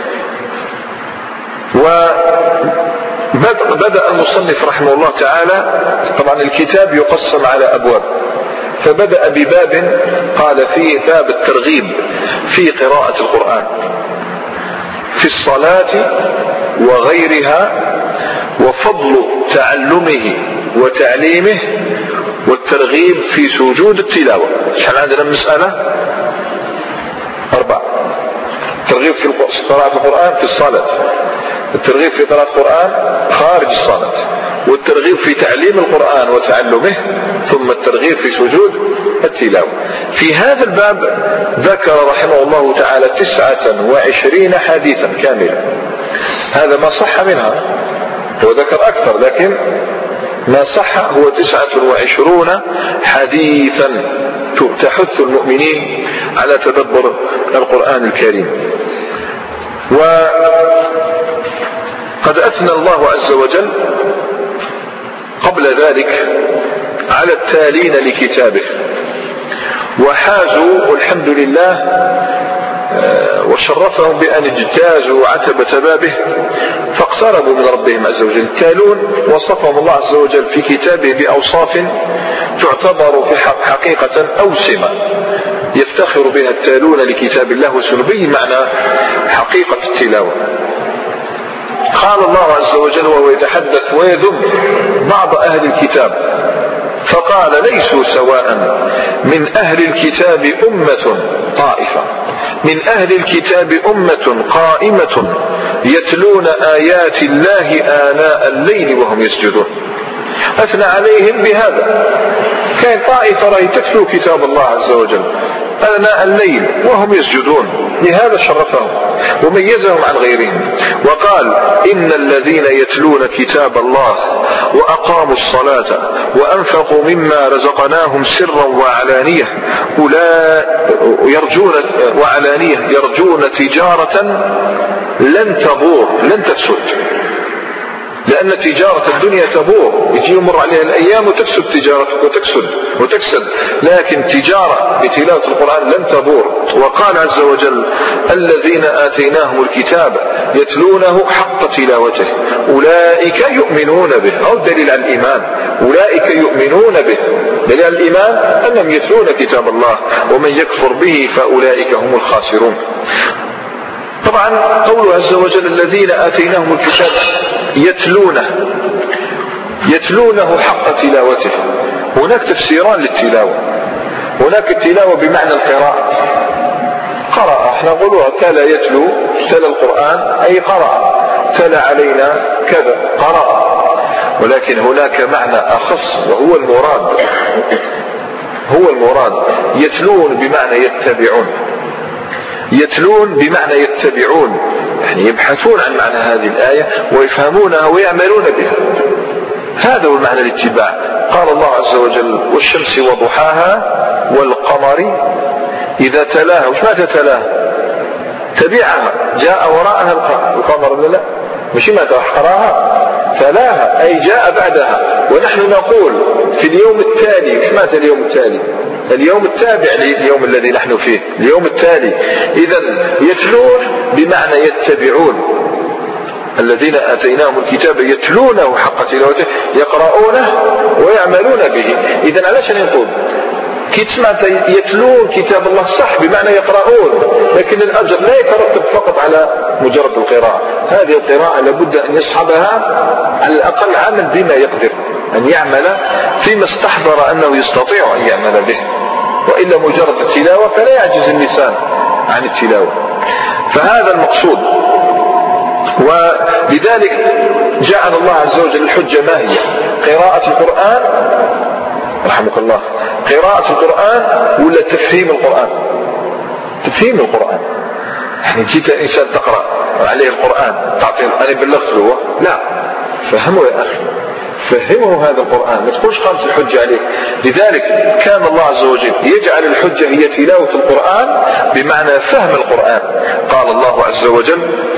Speaker 1: وبدأ المصنف رحمه الله تعالى، طبعا الكتاب يقسم على أبواب، فبدأ بباب قال فيه باب الترغيب في قراءة القرآن في الصلاة وغيرها، وفضل تعلمه وتعليمه، والترغيب في سجود التلاوة. شحال عندنا المسألة 4. الترغيب في قراءة القرآن في الصلاة، الترغيب في قراءة القرآن خارج الصلاة، والترغيب في تعليم القرآن وتعلمه، ثم الترغيب في سجود التلاوة. في هذا الباب ذكر رحمه الله تعالى 29 حديثا كاملا، هذا ما صح منها، هو ذكر أكثر لكن ما صح هو 29 حديثا تحث المؤمنين على تدبر القرآن الكريم. وقد أثنى الله عز وجل قبل ذلك على التالين لكتابه، وحازوا والحمد لله وشرفهم بأن اجتازوا عتبة بابه فاقتربوا من ربهم عز وجل. التالون وصفهم الله عز وجل في كتابه بأوصاف تعتبر في حقيقة أوسمة يفتخر بها التالون لكتاب الله، وسنبين معنى حقيقة التلاوة. قال الله عز وجل وهو يتحدث ويذم بعض أهل الكتاب فقال ليسوا سواء، من أهل الكتاب أمة طائفة، من أهل الكتاب أمة قائمة يتلون آيات الله آناء الليل وهم يسجدون. أثنى عليهم بهذا، كان طائفة رأي تتلو كتاب الله عز وجل آناء الليل وهم يسجدون، لهذا شرفهم وميزهم عن غيرهم. وقال إن الذين يتلون كتاب الله وأقاموا الصلاة وأنفقوا مما رزقناهم سرا وعلانية يرجون تجارة لن تبور لن تفسد. لأن تجارة الدنيا تبور، يجي يمر عليها الأيام وتفسد تجارتك وتكسد، لكن تجارة بتلاوة القرآن لن تبور. وقال عز وجل الذين آتيناهم الكتاب يتلونه حق تلاوته أولئك يؤمنون به، أو دليل على الإيمان، أولئك يؤمنون به، دليل على الإيمان أنهم يتلون كتاب الله، ومن يكفر به فأولئك هم الخاسرون. طبعا قوله عز وجل الذين آتيناهم الكتاب يتلونه حق تلاوته، هناك تفسيران للتلاوة. هناك التلاوة بمعنى القراءة، قرأ، احنا نقولها تلا يتلو، تلا القرآن أي قرأ، تلا علينا كذا قرأ. ولكن هناك معنى أخص وهو المراد، يتلون بمعنى يتبعون، يعني يبحثون عن معنى هذه الآية ويفهمونها ويعملون بها. هذا هو معنى الاتباع. قال الله عز وجل والشمس وضحاها والقمر إذا تلاها، وش معنى تلاها؟ تبعها، جاء وراءها القمر، لا مش ما تحقراها، تلاها أي جاء بعدها. ونحن نقول في اليوم التالي، وش معنى اليوم التالي؟ اليوم التابع لليوم الذي نحن فيه، اليوم التالي. إذن يتلون بمعنى يتبعون، الذين آتيناهم الكتاب يتلونه حق تلاوته، يقرؤونه ويعملون به. إذن على شان نقول كي تسمع يتلون كتاب الله صح بمعنى يقرؤون، لكن الأجر لا يترتب فقط على مجرد القراءة. هذه القراءة لابد أن يصحبها على الأقل عمل بما يقدر أن يعمل فيما استحضر أنه يستطيع أن يعمل به، وإلا مجرد التلاوة فلا يعجز اللسان عن التلاوة. فهذا المقصود. ولذلك جعل الله عز وجل الحجة ما هي؟ قراءة القرآن رحمك الله، قراءة القرآن ولا تفهيم القرآن؟ تفهيم القرآن، يعني جيت الإنسان تقرأ عليه القرآن تعطيه أنا بلغت له، لا، فهمه يا أخي، فهمه هذا القرآن، ما تقولش قامت الحجة عليه. لذلك كان الله عز وجل يجعل الحجة هي تلاوة القرآن بمعنى فهم القرآن. قال الله عز وجل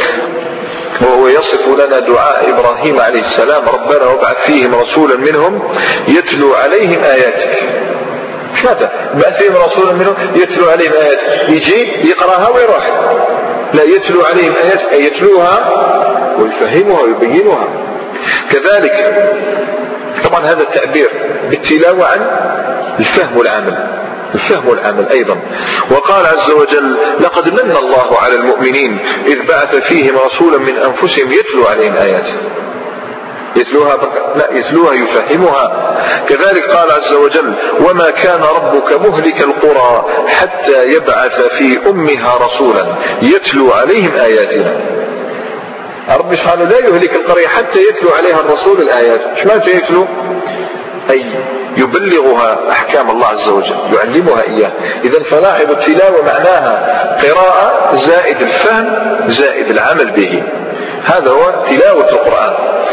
Speaker 1: وهو يصف لنا دعاء إبراهيم عليه السلام ربنا وابعث فيهم رسولا منهم يتلو عليهم آياتك. مش ماذا؟ بعث فيهم رسولا منهم يتلو عليهم آياتك، يجي يقرأها ويروح، لا، يتلو عليهم آياتك أي يتلوها ويفهمها ويبينها. كذلك طبعا هذا التعبير بالتلاوة عن الفهم والعمل أيضا. وقال عز وجل لقد من الله على المؤمنين إذ بعث فيهم رسولا من أنفسهم يتلو عليهم آياته، يتلوها لا، يتلوها يفهمها. كذلك قال عز وجل وما كان ربك مهلك القرى حتى يبعث في أمها رسولا يتلو عليهم آياتنا. رب سبحانه لا يهلك القرية حتى يتلو عليها الرسول الآيات. ايش معنى يتلو؟ أي يبلغها أحكام الله عز وجل، يعلمها إياه. إذن فلاحظ التلاوة معناها قراءة زائد الفهم زائد العمل به، هذا هو تلاوة القرآن.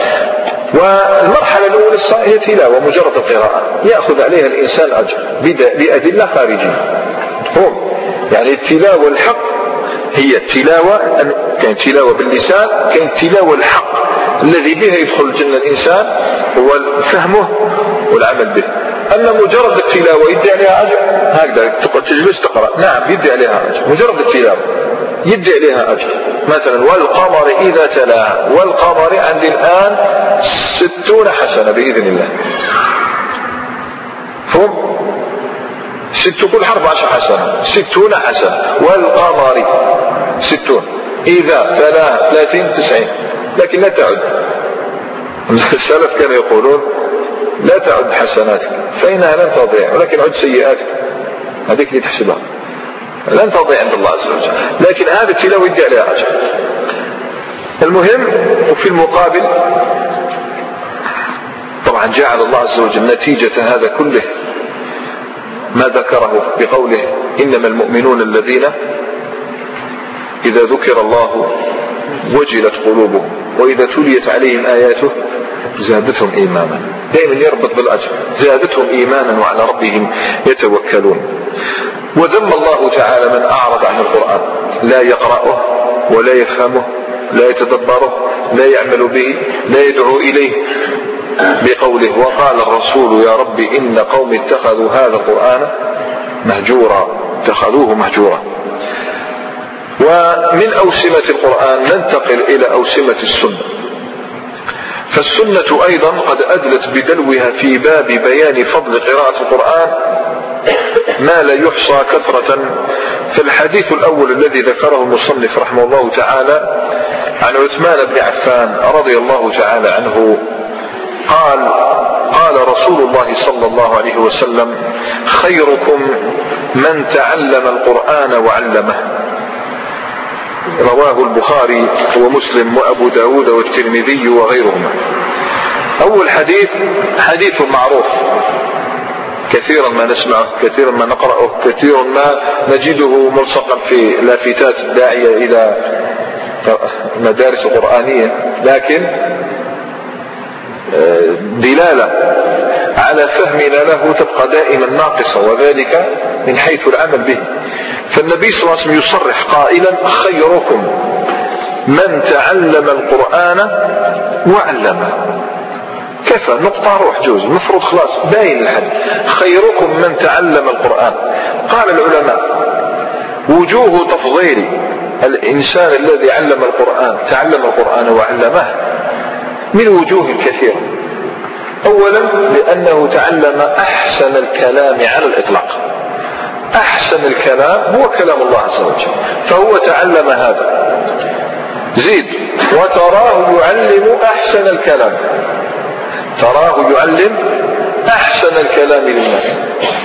Speaker 1: والمرحلة الأولى هي تلاوة مجرد القراءة، يأخذ عليها الإنسان أجر بأدلة خارجية. يعني التلاوة الحق هي التلاوة، كان تلاوة باللسان، كان تلاوة الحق الذي بها يدخل الجنة الإنسان هو فهمه والعمل به. أما مجرد التلاوة يدي عليها أجر، هكذا تجلس تقرأ، نعم يدي عليها أجر، مجرد التلاوة يدي عليها أجر. مثلا والقمر إذا تلاها، والقمر عندي الآن 60 حسنة بإذن الله، فهم 6 كل حرف 10 حسنة، 60 حسنة. والقمر 60 إذا تلاها 30 90، لكن لا تعد. السلف كانوا يقولون لا تعد حسناتك فإنها لن تضيع، ولكن عد سيئاتك، هذيك اللي تحسبها لن تضيع عند الله عز وجل. لكن هذا التلاوة يدي عليها أجر. المهم وفي المقابل طبعا جعل الله عز وجل نتيجة هذا كله ما ذكره بقوله إنما المؤمنون الذين إذا ذكر الله وجلت قلوبهم وإذا تليت عليهم آياته زادتهم إيمانا. دائما يربط بالأجر، زادتهم إيمانا وعلى ربهم يتوكلون. وذم الله تعالى من أعرض عن القرآن، لا يقرأه ولا يفهمه، لا يتدبره، لا يعمل به، لا يدعو إليه، بقوله وقال الرسول يا رب إن قوم اتخذوا هذا القرآن مهجورا، اتخذوه مهجورا. ومن أوسمة القرآن ننتقل إلى أوسمة السنة. فالسنة أيضا قد أدلت بدلوها في باب بيان فضل قراءة القرآن ما لا يحصى كثرة. فالحديث الأول الذي ذكره المصنف رحمه الله تعالى عن عثمان بن عفان رضي الله تعالى عنه قال رسول الله صلى الله عليه وسلم خيركم من تعلم القرآن وعلمه. رواه البخاري ومسلم وأبو داود والترمذي وغيرهما. أول حديث معروف، كثيرا ما نسمعه، كثيرا ما نقرأه، كثيرا ما نجده ملصقا في لافتات الداعية إلى مدارس قرآنية، لكن دلالة على فهمنا له تبقى دائما ناقصة، وذلك من حيث العمل به. فالنبي صلى الله عليه وسلم يصرح قائلا خيركم من تعلم القرآن وعلمه. كفى، نقطة روح جوز، مفروض خلاص باين الحد. خيركم من تعلم القرآن. قال العلماء وجوه تفضيل الإنسان الذي تعلم القرآن وعلمه من وجوه كثيرة. أولا لأنه تعلم أحسن الكلام على الإطلاق. أحسن الكلام هو كلام الله عز وجل، فهو تعلم هذا. زيد وتراه يعلم أحسن الكلام، تراه يعلم أحسن الكلام للناس.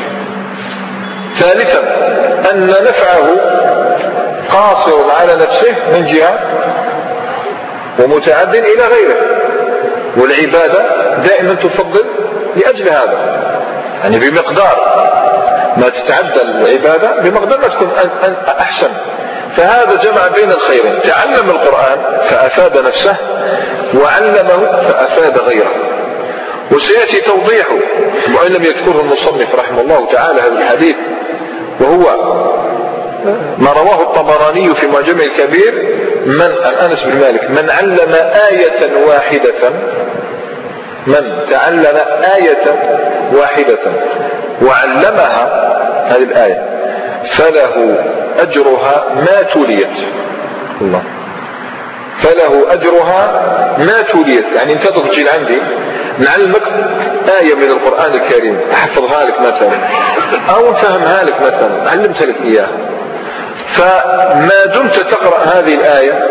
Speaker 1: ثالثا أن نفعه قاصر على نفسه من جهة ومتعد إلى غيره، والعبادة دائما تفضل لأجل هذا، يعني بمقدار ما تتعدى العبادة بمقدار ما تكون أحسن. فهذا جمع بين الخيرين، تعلم القرآن فأفاد نفسه وعلمه فأفاد غيره. وسيأتي توضيحه وإن لم يذكره المصنف رحمه الله تعالى هذا الحديث، وهو ما رواه الطبراني في معجمه الكبير عن أنس بن مالك من علم آية واحدة، من تعلم آية واحدة وعلمها هذه الآية فله أجرها ما تليت. الله، فله أجرها ما تليت، يعني انت تجي عندي نعلمك آية من القرآن الكريم، أحفظها لك مثلا أو فهمها لك مثلا، علمت لك إياها، فما دمت تقرأ هذه الآية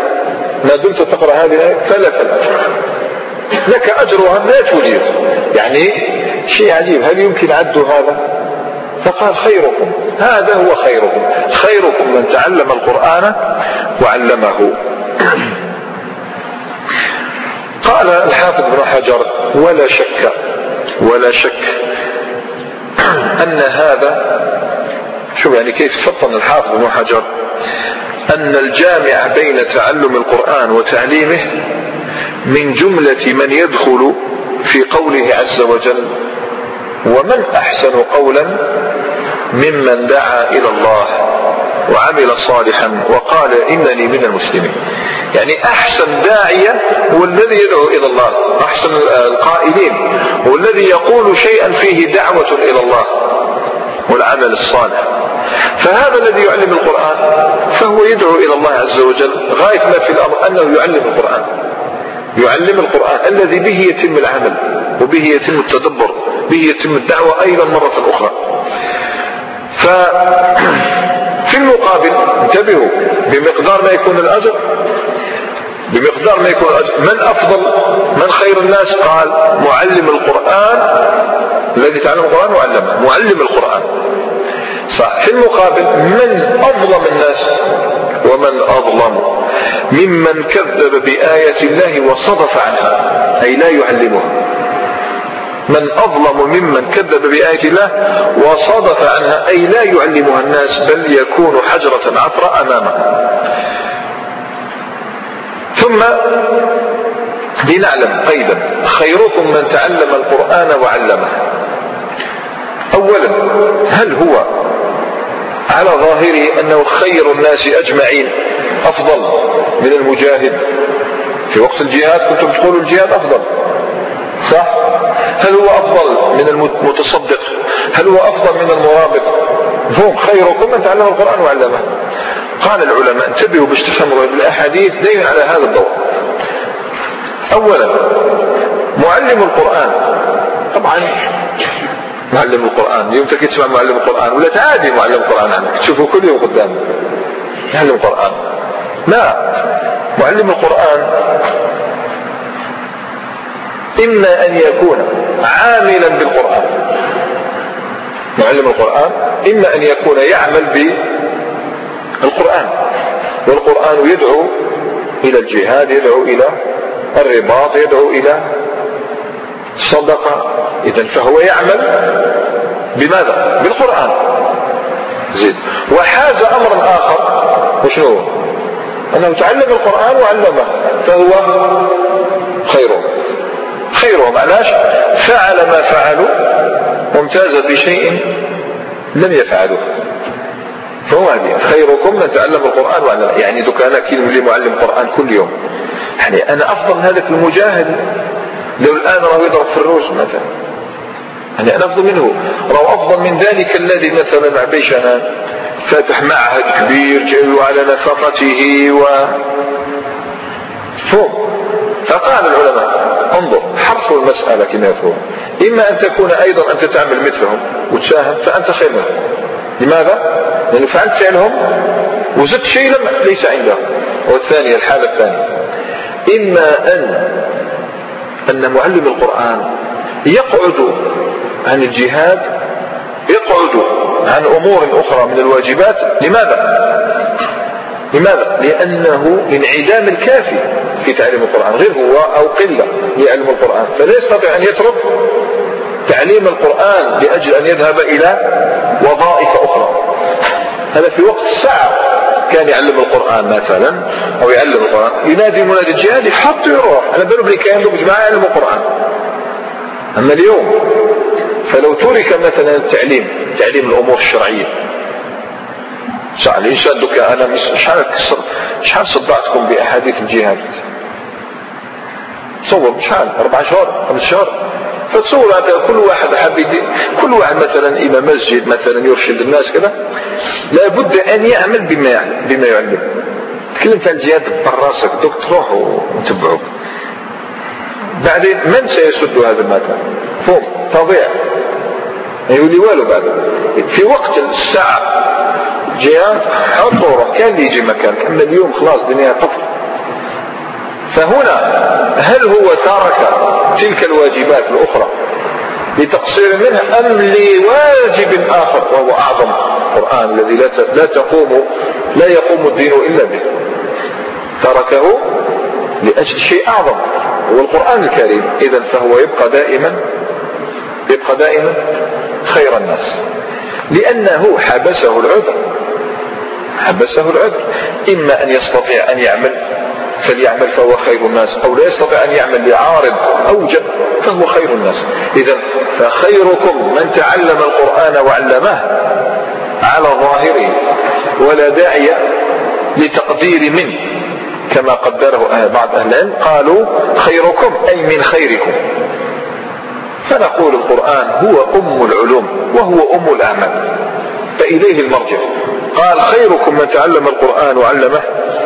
Speaker 1: فلك الأجر، لك أجرها ما تليت. يعني شيء عجيب، هل يمكن عد هذا؟ فقال خيركم، هذا هو خيركم من تعلم القرآن وعلمه. قال الحافظ ابن حجر ولا شك أن هذا، شوف يعني كيف فطن الحافظ ابن حجر، أن الجامع بين تعلم القرآن وتعليمه من جملة من يدخل في قوله عز وجل ومن أحسن قولا ممن دعا إلى الله وعمل صالحا وقال إنني من المسلمين. يعني أحسن داعية هو الذي يدعو إلى الله، أحسن القائلين هو الذي يقول شيئا فيه دعوة إلى الله والعمل الصالح. فهذا الذي يعلم القرآن فهو يدعو إلى الله عز وجل، غاية ما في الأمر أنه يعلم القرآن الذي به يتم العمل وبه يتم التدبر، به يتم الدعوة أيضا مرة أخرى. ففي المقابل انتبهوا، بمقدار ما يكون الأجر من أفضل من خير الناس؟ قال معلم القرآن، الذي تعلم القرآن وعلمه، معلم القرآن. صح. في المقابل من أظلم الناس؟ ومن أظلم ممن كذب بآية الله وصدف عنها، أي لا يعلمها. من أظلم ممن كذب بآيات الله وصدف عنها، أي لا يعلمها الناس بل يكون حجرة عثرة أمامه. ثم لنعلم أيضا خيركم من تعلم القرآن وعلمه. أولا، هل هو على ظاهره أنه خير الناس أجمعين أفضل من المجاهد؟ في وقت الجهاد كنتم تقولوا الجهاد أفضل، صح؟ هل هو أفضل من المتصدق؟ هل هو أفضل من المرابط؟ هم خيركم من تعلم القرآن وعلمه. قال العلماء انتبهوا باش تفهموا الأحاديث دائما على هذا الضوء. أولا، معلم القرآن، طبعا معلم القرآن اليوم تكي تسمع معلم القرآن ولا تعادي معلم القرآن عنك تشوفه كل يوم قدامك معلم القرآن. لا، معلم القرآن إما أن يكون عاملا بالقرآن، معلم القرآن إما أن يكون يعمل بالقرآن، والقرآن يدعو إلى الجهاد، يدعو إلى الرباط، يدعو إلى الصدقة. إذن فهو يعمل بماذا؟ بالقرآن. زين. وحاز أمر آخر، وشنو؟ أنه تعلم القرآن وعلمه، فهو خيره معناش فعل ما فعلوا وامتاز بشيء لم يفعله، فهو هذه خيركم من تعلم القرآن وعلمه. يعني دو كان كلمة معلم القرآن كل يوم، يعني أنا أفضل من هذاك المجاهد لو الآن راه يضرب في الروس مثلا، يعني أنا أفضل منه، راه أفضل من ذلك الذي مثلا عبيشنا فاتح معهد كبير جاي على نفقته فهم. فقال العلماء انظر حرفوا المسألة كما يفهم، إما أن تكون أيضا أنت تعمل مثلهم وتساهم فأنت خير منهم. لماذا؟ لأنه فعلت فعلهم وزدت شيء ليس عندهم. والثانية الحالة الثانية، إما أن معلم القرآن يقعد عن الجهاد، يقعد عن أمور أخرى من الواجبات. لماذا؟ لأنه انعدام الكافي في تعليم القرآن، غير هو أو قلة يعلم القرآن، فلا يستطيع أن يترك تعليم القرآن لأجل أن يذهب إلى وظائف أخرى. هذا في وقت الساعة كان يعلم القرآن مثلا، أو يعلم القرآن، ينادي منادي الجهاد يحط يروح. أنا بالو بلي كان عنده جماعة يعلم القرآن. أما اليوم فلو ترك مثلا تعليم الأمور الشرعية، الإنسان دوك أنا شحال صدعتكم بأحاديث الجهاد، تصور شحال 4 شهور 5 شهور، فتصور كل واحد كل واحد مثلا إمام مسجد مثلا يرشد الناس كذا، لابد أن يعمل بما يعلم. تكلمت عن الجهاد براسك دوك تروح وتبعوك، بعدين من سيسد هذا المكان؟ فوق تضيع، يولي والو بعد. في وقت الساعة جهاد حطوره كان اللي يجي مكانك، أما اليوم خلاص دنيا قفل. فهنا هل هو ترك تلك الواجبات الأخرى لتقصير منها، أم لواجب آخر وهو أعظم القرآن الذي لا يقوم الدين إلا به؟ تركه لأجل شيء أعظم هو القرآن الكريم. إذن فهو يبقى دائما خير الناس، لأنه حبسه العذر. إما أن يستطيع أن يعمل فليعمل فهو خير الناس، أو لا يستطيع أن يعمل لعارض أوجب فهو خير الناس. إذن فخيركم من تعلم القرآن وعلمه على ظاهره، ولا داعي لتقدير منه كما قدره بعض أهل العلم، قالوا خيركم أي من خيركم. فنقول القرآن هو أم العلوم وهو أم الأعمال، فإليه المرجع. قال خيركم من تعلم القرآن وعلمه.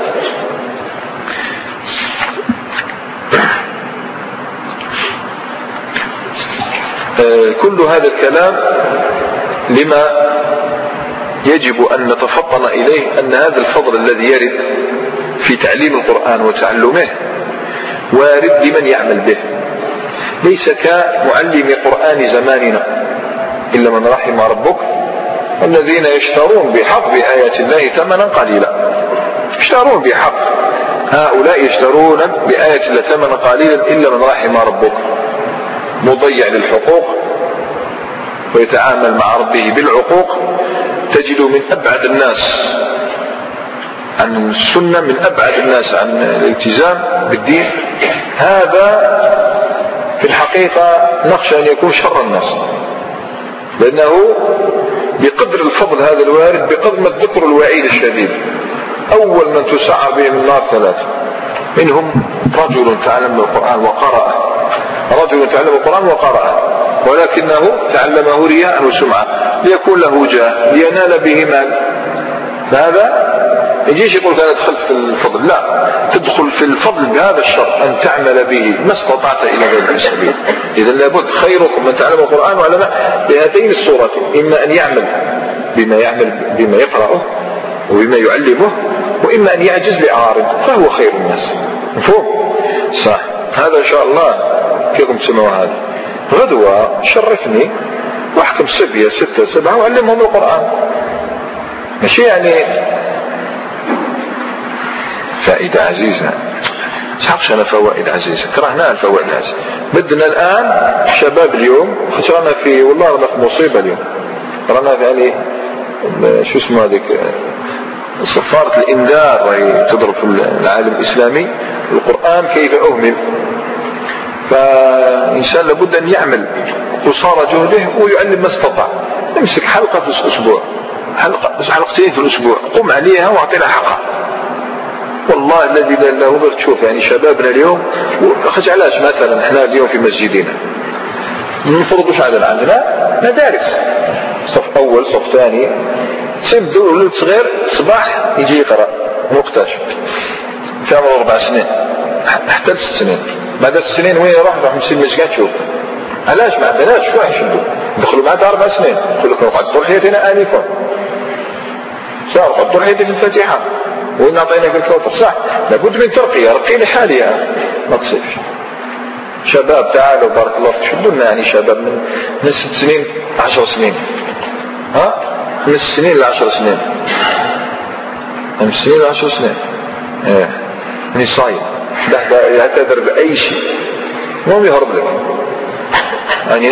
Speaker 1: كل هذا الكلام لما يجب أن نتفطن إليه، أن هذا الفضل الذي يرد في تعليم القرآن وتعلمه وارد لمن يعمل به، ليس كمعلم قرآن زماننا إلا من رحم ربك الذين يشترون بحق بآيات الله ثمنا قليلا. يشترون بحق، هؤلاء يشترون بآيات الله ثمنا قليلا إلا من رحم ربك. مضيع للحقوق ويتعامل مع ربه بالعقوق، تجد من أبعد الناس عن السنة، من أبعد الناس عن الالتزام بالدين. هذا في الحقيقة نخشى أن يكون شر الناس، لأنه بقدر الفضل هذا الوارد بقدر ما تذكر الوعيد الشديد. أول من تسعى بهم النار ثلاثة، منهم رجل تعلم القرآن وقرأه، رجل تعلم القرآن وقرأه ولكنه تعلمه رياء وسمعة ليكون له جاه لينال به مال. فهذا يجيش يقول أنا دخلت في الفضل، لا، تدخل في الفضل بهذا الشرط أن تعمل به ما استطعت إلى ذلك السبيل. إذا لابد خيركم من تعلم القرآن وعلمه بهاتين الصورتين، إما أن يعمل بما يقرأه وبما يعلمه، وإما أن يعجز لعارض فهو خير الناس. مفهوم؟ صح. هذا إن شاء الله فيكم تسمعوا هذا. غدوة شرفني واحكم صبية 6 7 وعلمهم القرآن، ماشي يعني فائدة عزيزة. صحقش أنا فوائد عزيزة، كرهنا الفوائد العزيزة. بدنا الآن شباب اليوم خسرنا في والله رانا في مصيبة اليوم، رانا في يعني شو اسمه هذيك صفارة الإنذار وهي تضرب في العالم الإسلامي القرآن كيف أهمل. فإنسان لابد أن يعمل قصارى جهده ويعلم ما استطاع. امسك حلقة في الأسبوع، حلقتين في الأسبوع، قم عليها واعطي لها حقها. والله الذي لا إله إلا هو. تشوف يعني شبابنا اليوم علاش مثلا احنا اليوم في مسجدنا المفروض وش عندنا مدارس صف أول صف ثاني، سيبدو ولد صغير صباح يجي يقرأ وقتاش في عمر 4 سنين حتى 6 سنين. بعد 6 سنين وين يروح في المسجد تشوف علاش ما عندناش شو يشدوا دخلوا معنا 4 سنين يقول لك نقعد طول حياتنا آنفا صار طول حياتي في الفاتحة وإن أعطيناك الكوثر. صح، لابد من ترقية، رقي لحالها ما تصيرش. شباب تعالوا بارك الله فيك شدوا لنا يعني شباب من 6 سنين 10 سنين، ها من 6 سنين ل 10 سنين، من 6 سنين ل 10 سنين من صايم ده يعتذر بأي شيء مو يهرب لك يعني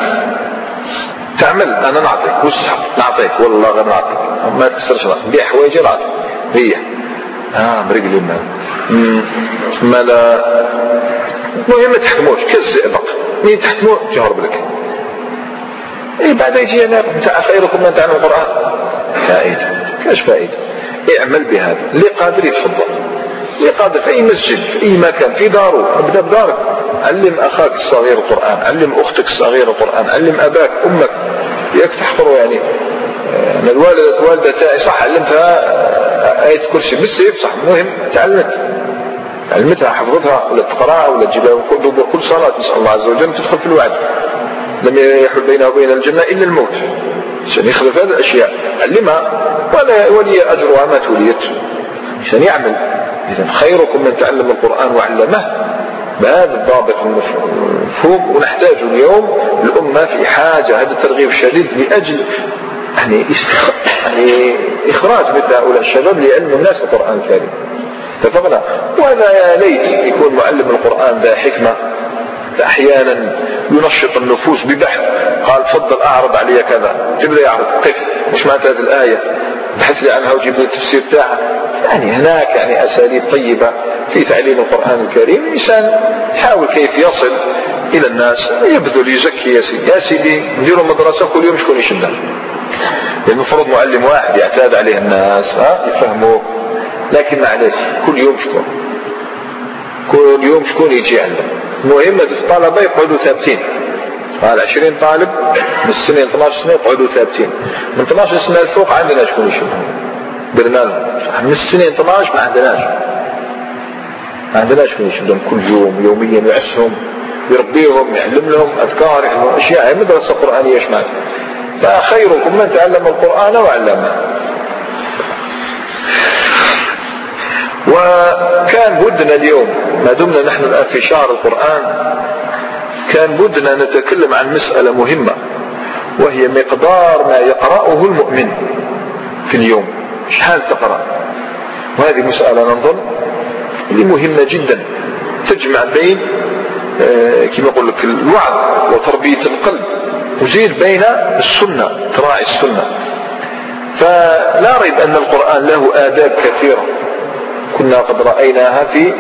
Speaker 1: تعمل أنا نعطيك وسع نعطيك والله غير نعطيك ما تكسرش بيع حوايجي نعطيك هي برجلي ما لا مهم تحكموش كالزئبق مين تحكموه تهرب لك. ايه بعد يجي انا بتاع خيركم من تعلم القرآن فائدة كاش فائدة. اعمل بهذا اللي قادر يتفضل، اللي قادر في اي مسجد في اي مكان في داره ابدا بدارك، علم اخاك الصغير القرآن، علم اختك الصغيرة القرآن، علم اباك امك ياك تحقروا يعني. انا الوالدة تاعي صح علمتها آية كرسي بالسيف صح، المهم علمتها حفظتها ولا تقرأها ولا تجيبها كل صلاة نسأل الله عز وجل تدخل في الوعد لم يحل بينها وبين الجنة إلا الموت عشان يخلف هذه الأشياء علمها ولا ولي أجرها ما توليت عشان يعمل. إذن خيركم من تعلم القرآن وعلمه بهذا الضابط المفهوم. ونحتاج اليوم الأمة في حاجة هذا الترغيب الشديد لأجل يعني إخراج مثل هؤلاء الشباب لعلم الناس القرآن الكريم. اتفقنا؟ وهذا يا ليت يكون معلم القرآن ذا حكمة أحيانا ينشط النفوس ببحث قال تفضل أعرض علي كذا جيب لي يعرض قف مش معنى هذه الآية بحث لي عنها وجيب لي التفسير تاعها. يعني هناك يعني أساليب طيبة في تعليم القرآن الكريم. الإنسان يحاول كيف يصل إلى الناس يبذل يزكي يا سيدي نديروا مدرسة كل يوم شكون يشدها لأن المفروض معلم واحد يعتاد عليه الناس يفهموه. لكن معلش كل يوم شكون يجي يعلم. المهم الطلبة يقعدوا ثابتين قال 20 طالب من السنين 12 سنة يقعدوا ثابتين من 12 سنة الفوق عندنا شكون يشوفهم درنا لهم من السنين 12 ما عندناش شكون يشوفهم كل يوم يوميا يعسهم يربيهم يعلم لهم أذكار يعلم أشياء مدرسة قرآنية شمال. فخيركم من تعلم القرآن وعلمه. وكان بدنا اليوم ما دمنا نحن الآن في شهر القرآن كان بدنا نتكلم عن مسألة مهمة وهي مقدار ما يقرأه المؤمن في اليوم شحال تقرأ. وهذه مسألة ننظر اللي مهمة جدا تجمع بين كما يقول لك الوعظ وتربية القلب، وزيد بين السنة، تراعي السنة. فلا ريب أن القرآن له آداب كثيرة كنا قد رأيناها في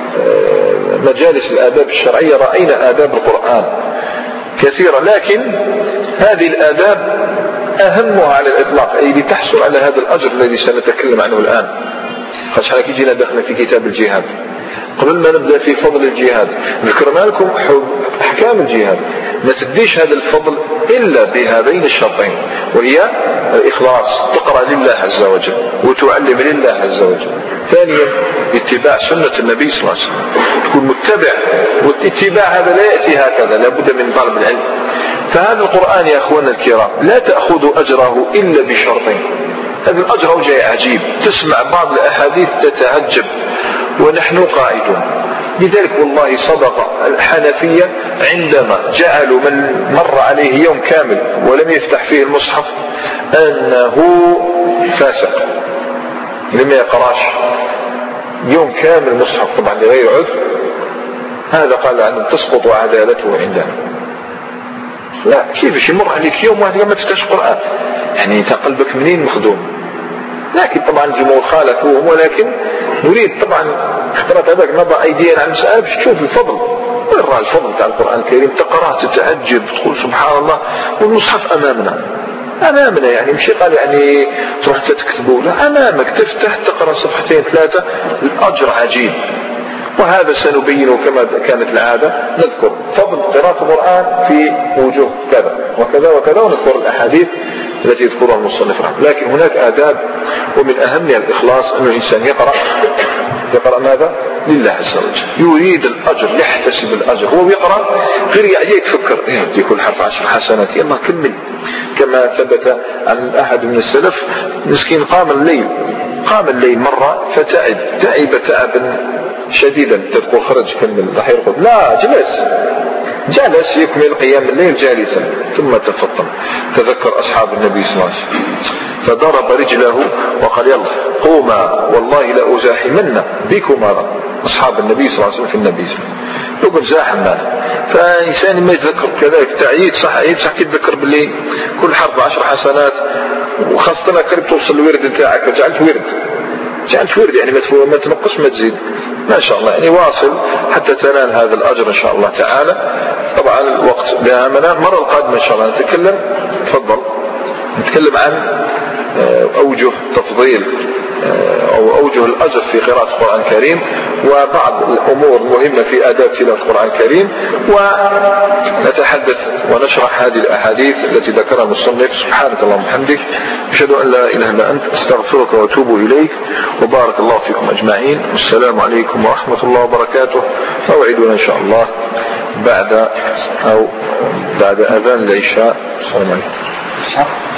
Speaker 1: مجالس الآداب الشرعية، رأينا آداب القرآن كثيرة، لكن هذه الآداب أهمها على الإطلاق، أي لتحصل على هذا الأجر الذي سنتكلم عنه الآن. خاصة كي جينا دخلنا في كتاب الجهاد، قبل ما نبدأ في فضل الجهاد ذكرنا لكم أحكام الجهاد، ما تديش هذا الفضل إلا بهذين الشرطين، وهي الإخلاص، تقرأ لله عز وجل وتعلم لله عز وجل. ثانيا اتباع سنة النبي صلى الله عليه وسلم، تكون متبع، والاتباع هذا لا يأتي هكذا، لابد من طلب العلم. فهذا القرآن يا أخوانا الكرام لا تأخذوا أجره إلا بشرطين. هذا الأجر جاي عجيب، تسمع بعض الأحاديث تتعجب ونحن قائدون. لذلك والله صدق الحنفية عندما جعلوا من مر عليه يوم كامل ولم يفتح فيه المصحف أنه فاسق، لم يقراش يوم كامل مصحف طبعا لغير عذر، هذا قال عنه تسقط عدالته عندنا. لا، كيفاش يمر عليك يوم واحد ما تفتحش قرآن؟ يعني انت قلبك منين مخدوم؟ لكن طبعا الجمهور خالفوهم، ولكن نريد طبعا خطرات هذاك نضع ايدينا على المسألة باش تشوف الفضل، وين راه الفضل تاع القرآن الكريم؟ تقراه تتعجب تقول سبحان الله، والمصحف امامنا يعني مش قال يعني تروح تكتبه، لا، امامك تفتح تقرا صفحتين ثلاثة، الاجر عجيب. وهذا سنبينه كما كانت العادة، نذكر فضل قراءة القرآن في وجوه كذا وكذا وكذا، ونذكر الأحاديث التي يذكرها المصنف رحمه. لكن هناك آداب، ومن أهمها الإخلاص، أن الإنسان يقرأ ماذا؟ لله عز وجل، يريد الأجر، يحتسب الأجر. هو يقرأ غير يتفكر يدي كل حرف 10 حسنات، يلا كمل. كما ثبت عن أحد من السلف، مسكين قام الليل مرة فتعب تعبا شديدا، تقول خرج كمل راح يرقد، لا، جلس يكمل قيام الليل جالسا، ثم تفطن، تذكر أصحاب النبي صلى الله عليه وسلم فضرب رجله وقال يلا قوما والله لأزاحمن بكما أصحاب النبي صلى الله عليه وسلم في النبي صلى الله عليه وسلم. يقول زاحم ماله. فإنسان ما يتذكر كذلك تعيد صح يتذكر بالليل كل حرف 10 حسنات، وخاصة قريب توصل الورد نتاعك، جعلت ورد يعني ما تنقص ما تزيد، ما شاء الله، يعني واصل حتى تنال هذا الأجر إن شاء الله تعالى. طبعا الوقت دامنا، المرة القادمة إن شاء الله نتكلم عن أوجه تفضيل أو أوجه الأجر في قراءة القرآن الكريم، وبعض الأمور المهمة في آداب تلاوة القرآن الكريم، ونتحدث ونشرح هذه الأحاديث التي ذكرها المصنف. سبحانك اللهم وبحمدك، أشهد أن لا إله إلا أنت، أستغفرك وأتوب إليك، وبارك الله فيكم أجمعين، والسلام عليكم ورحمة الله وبركاته. موعدنا إن شاء الله بعد أذان العشاء. السلام عليكم.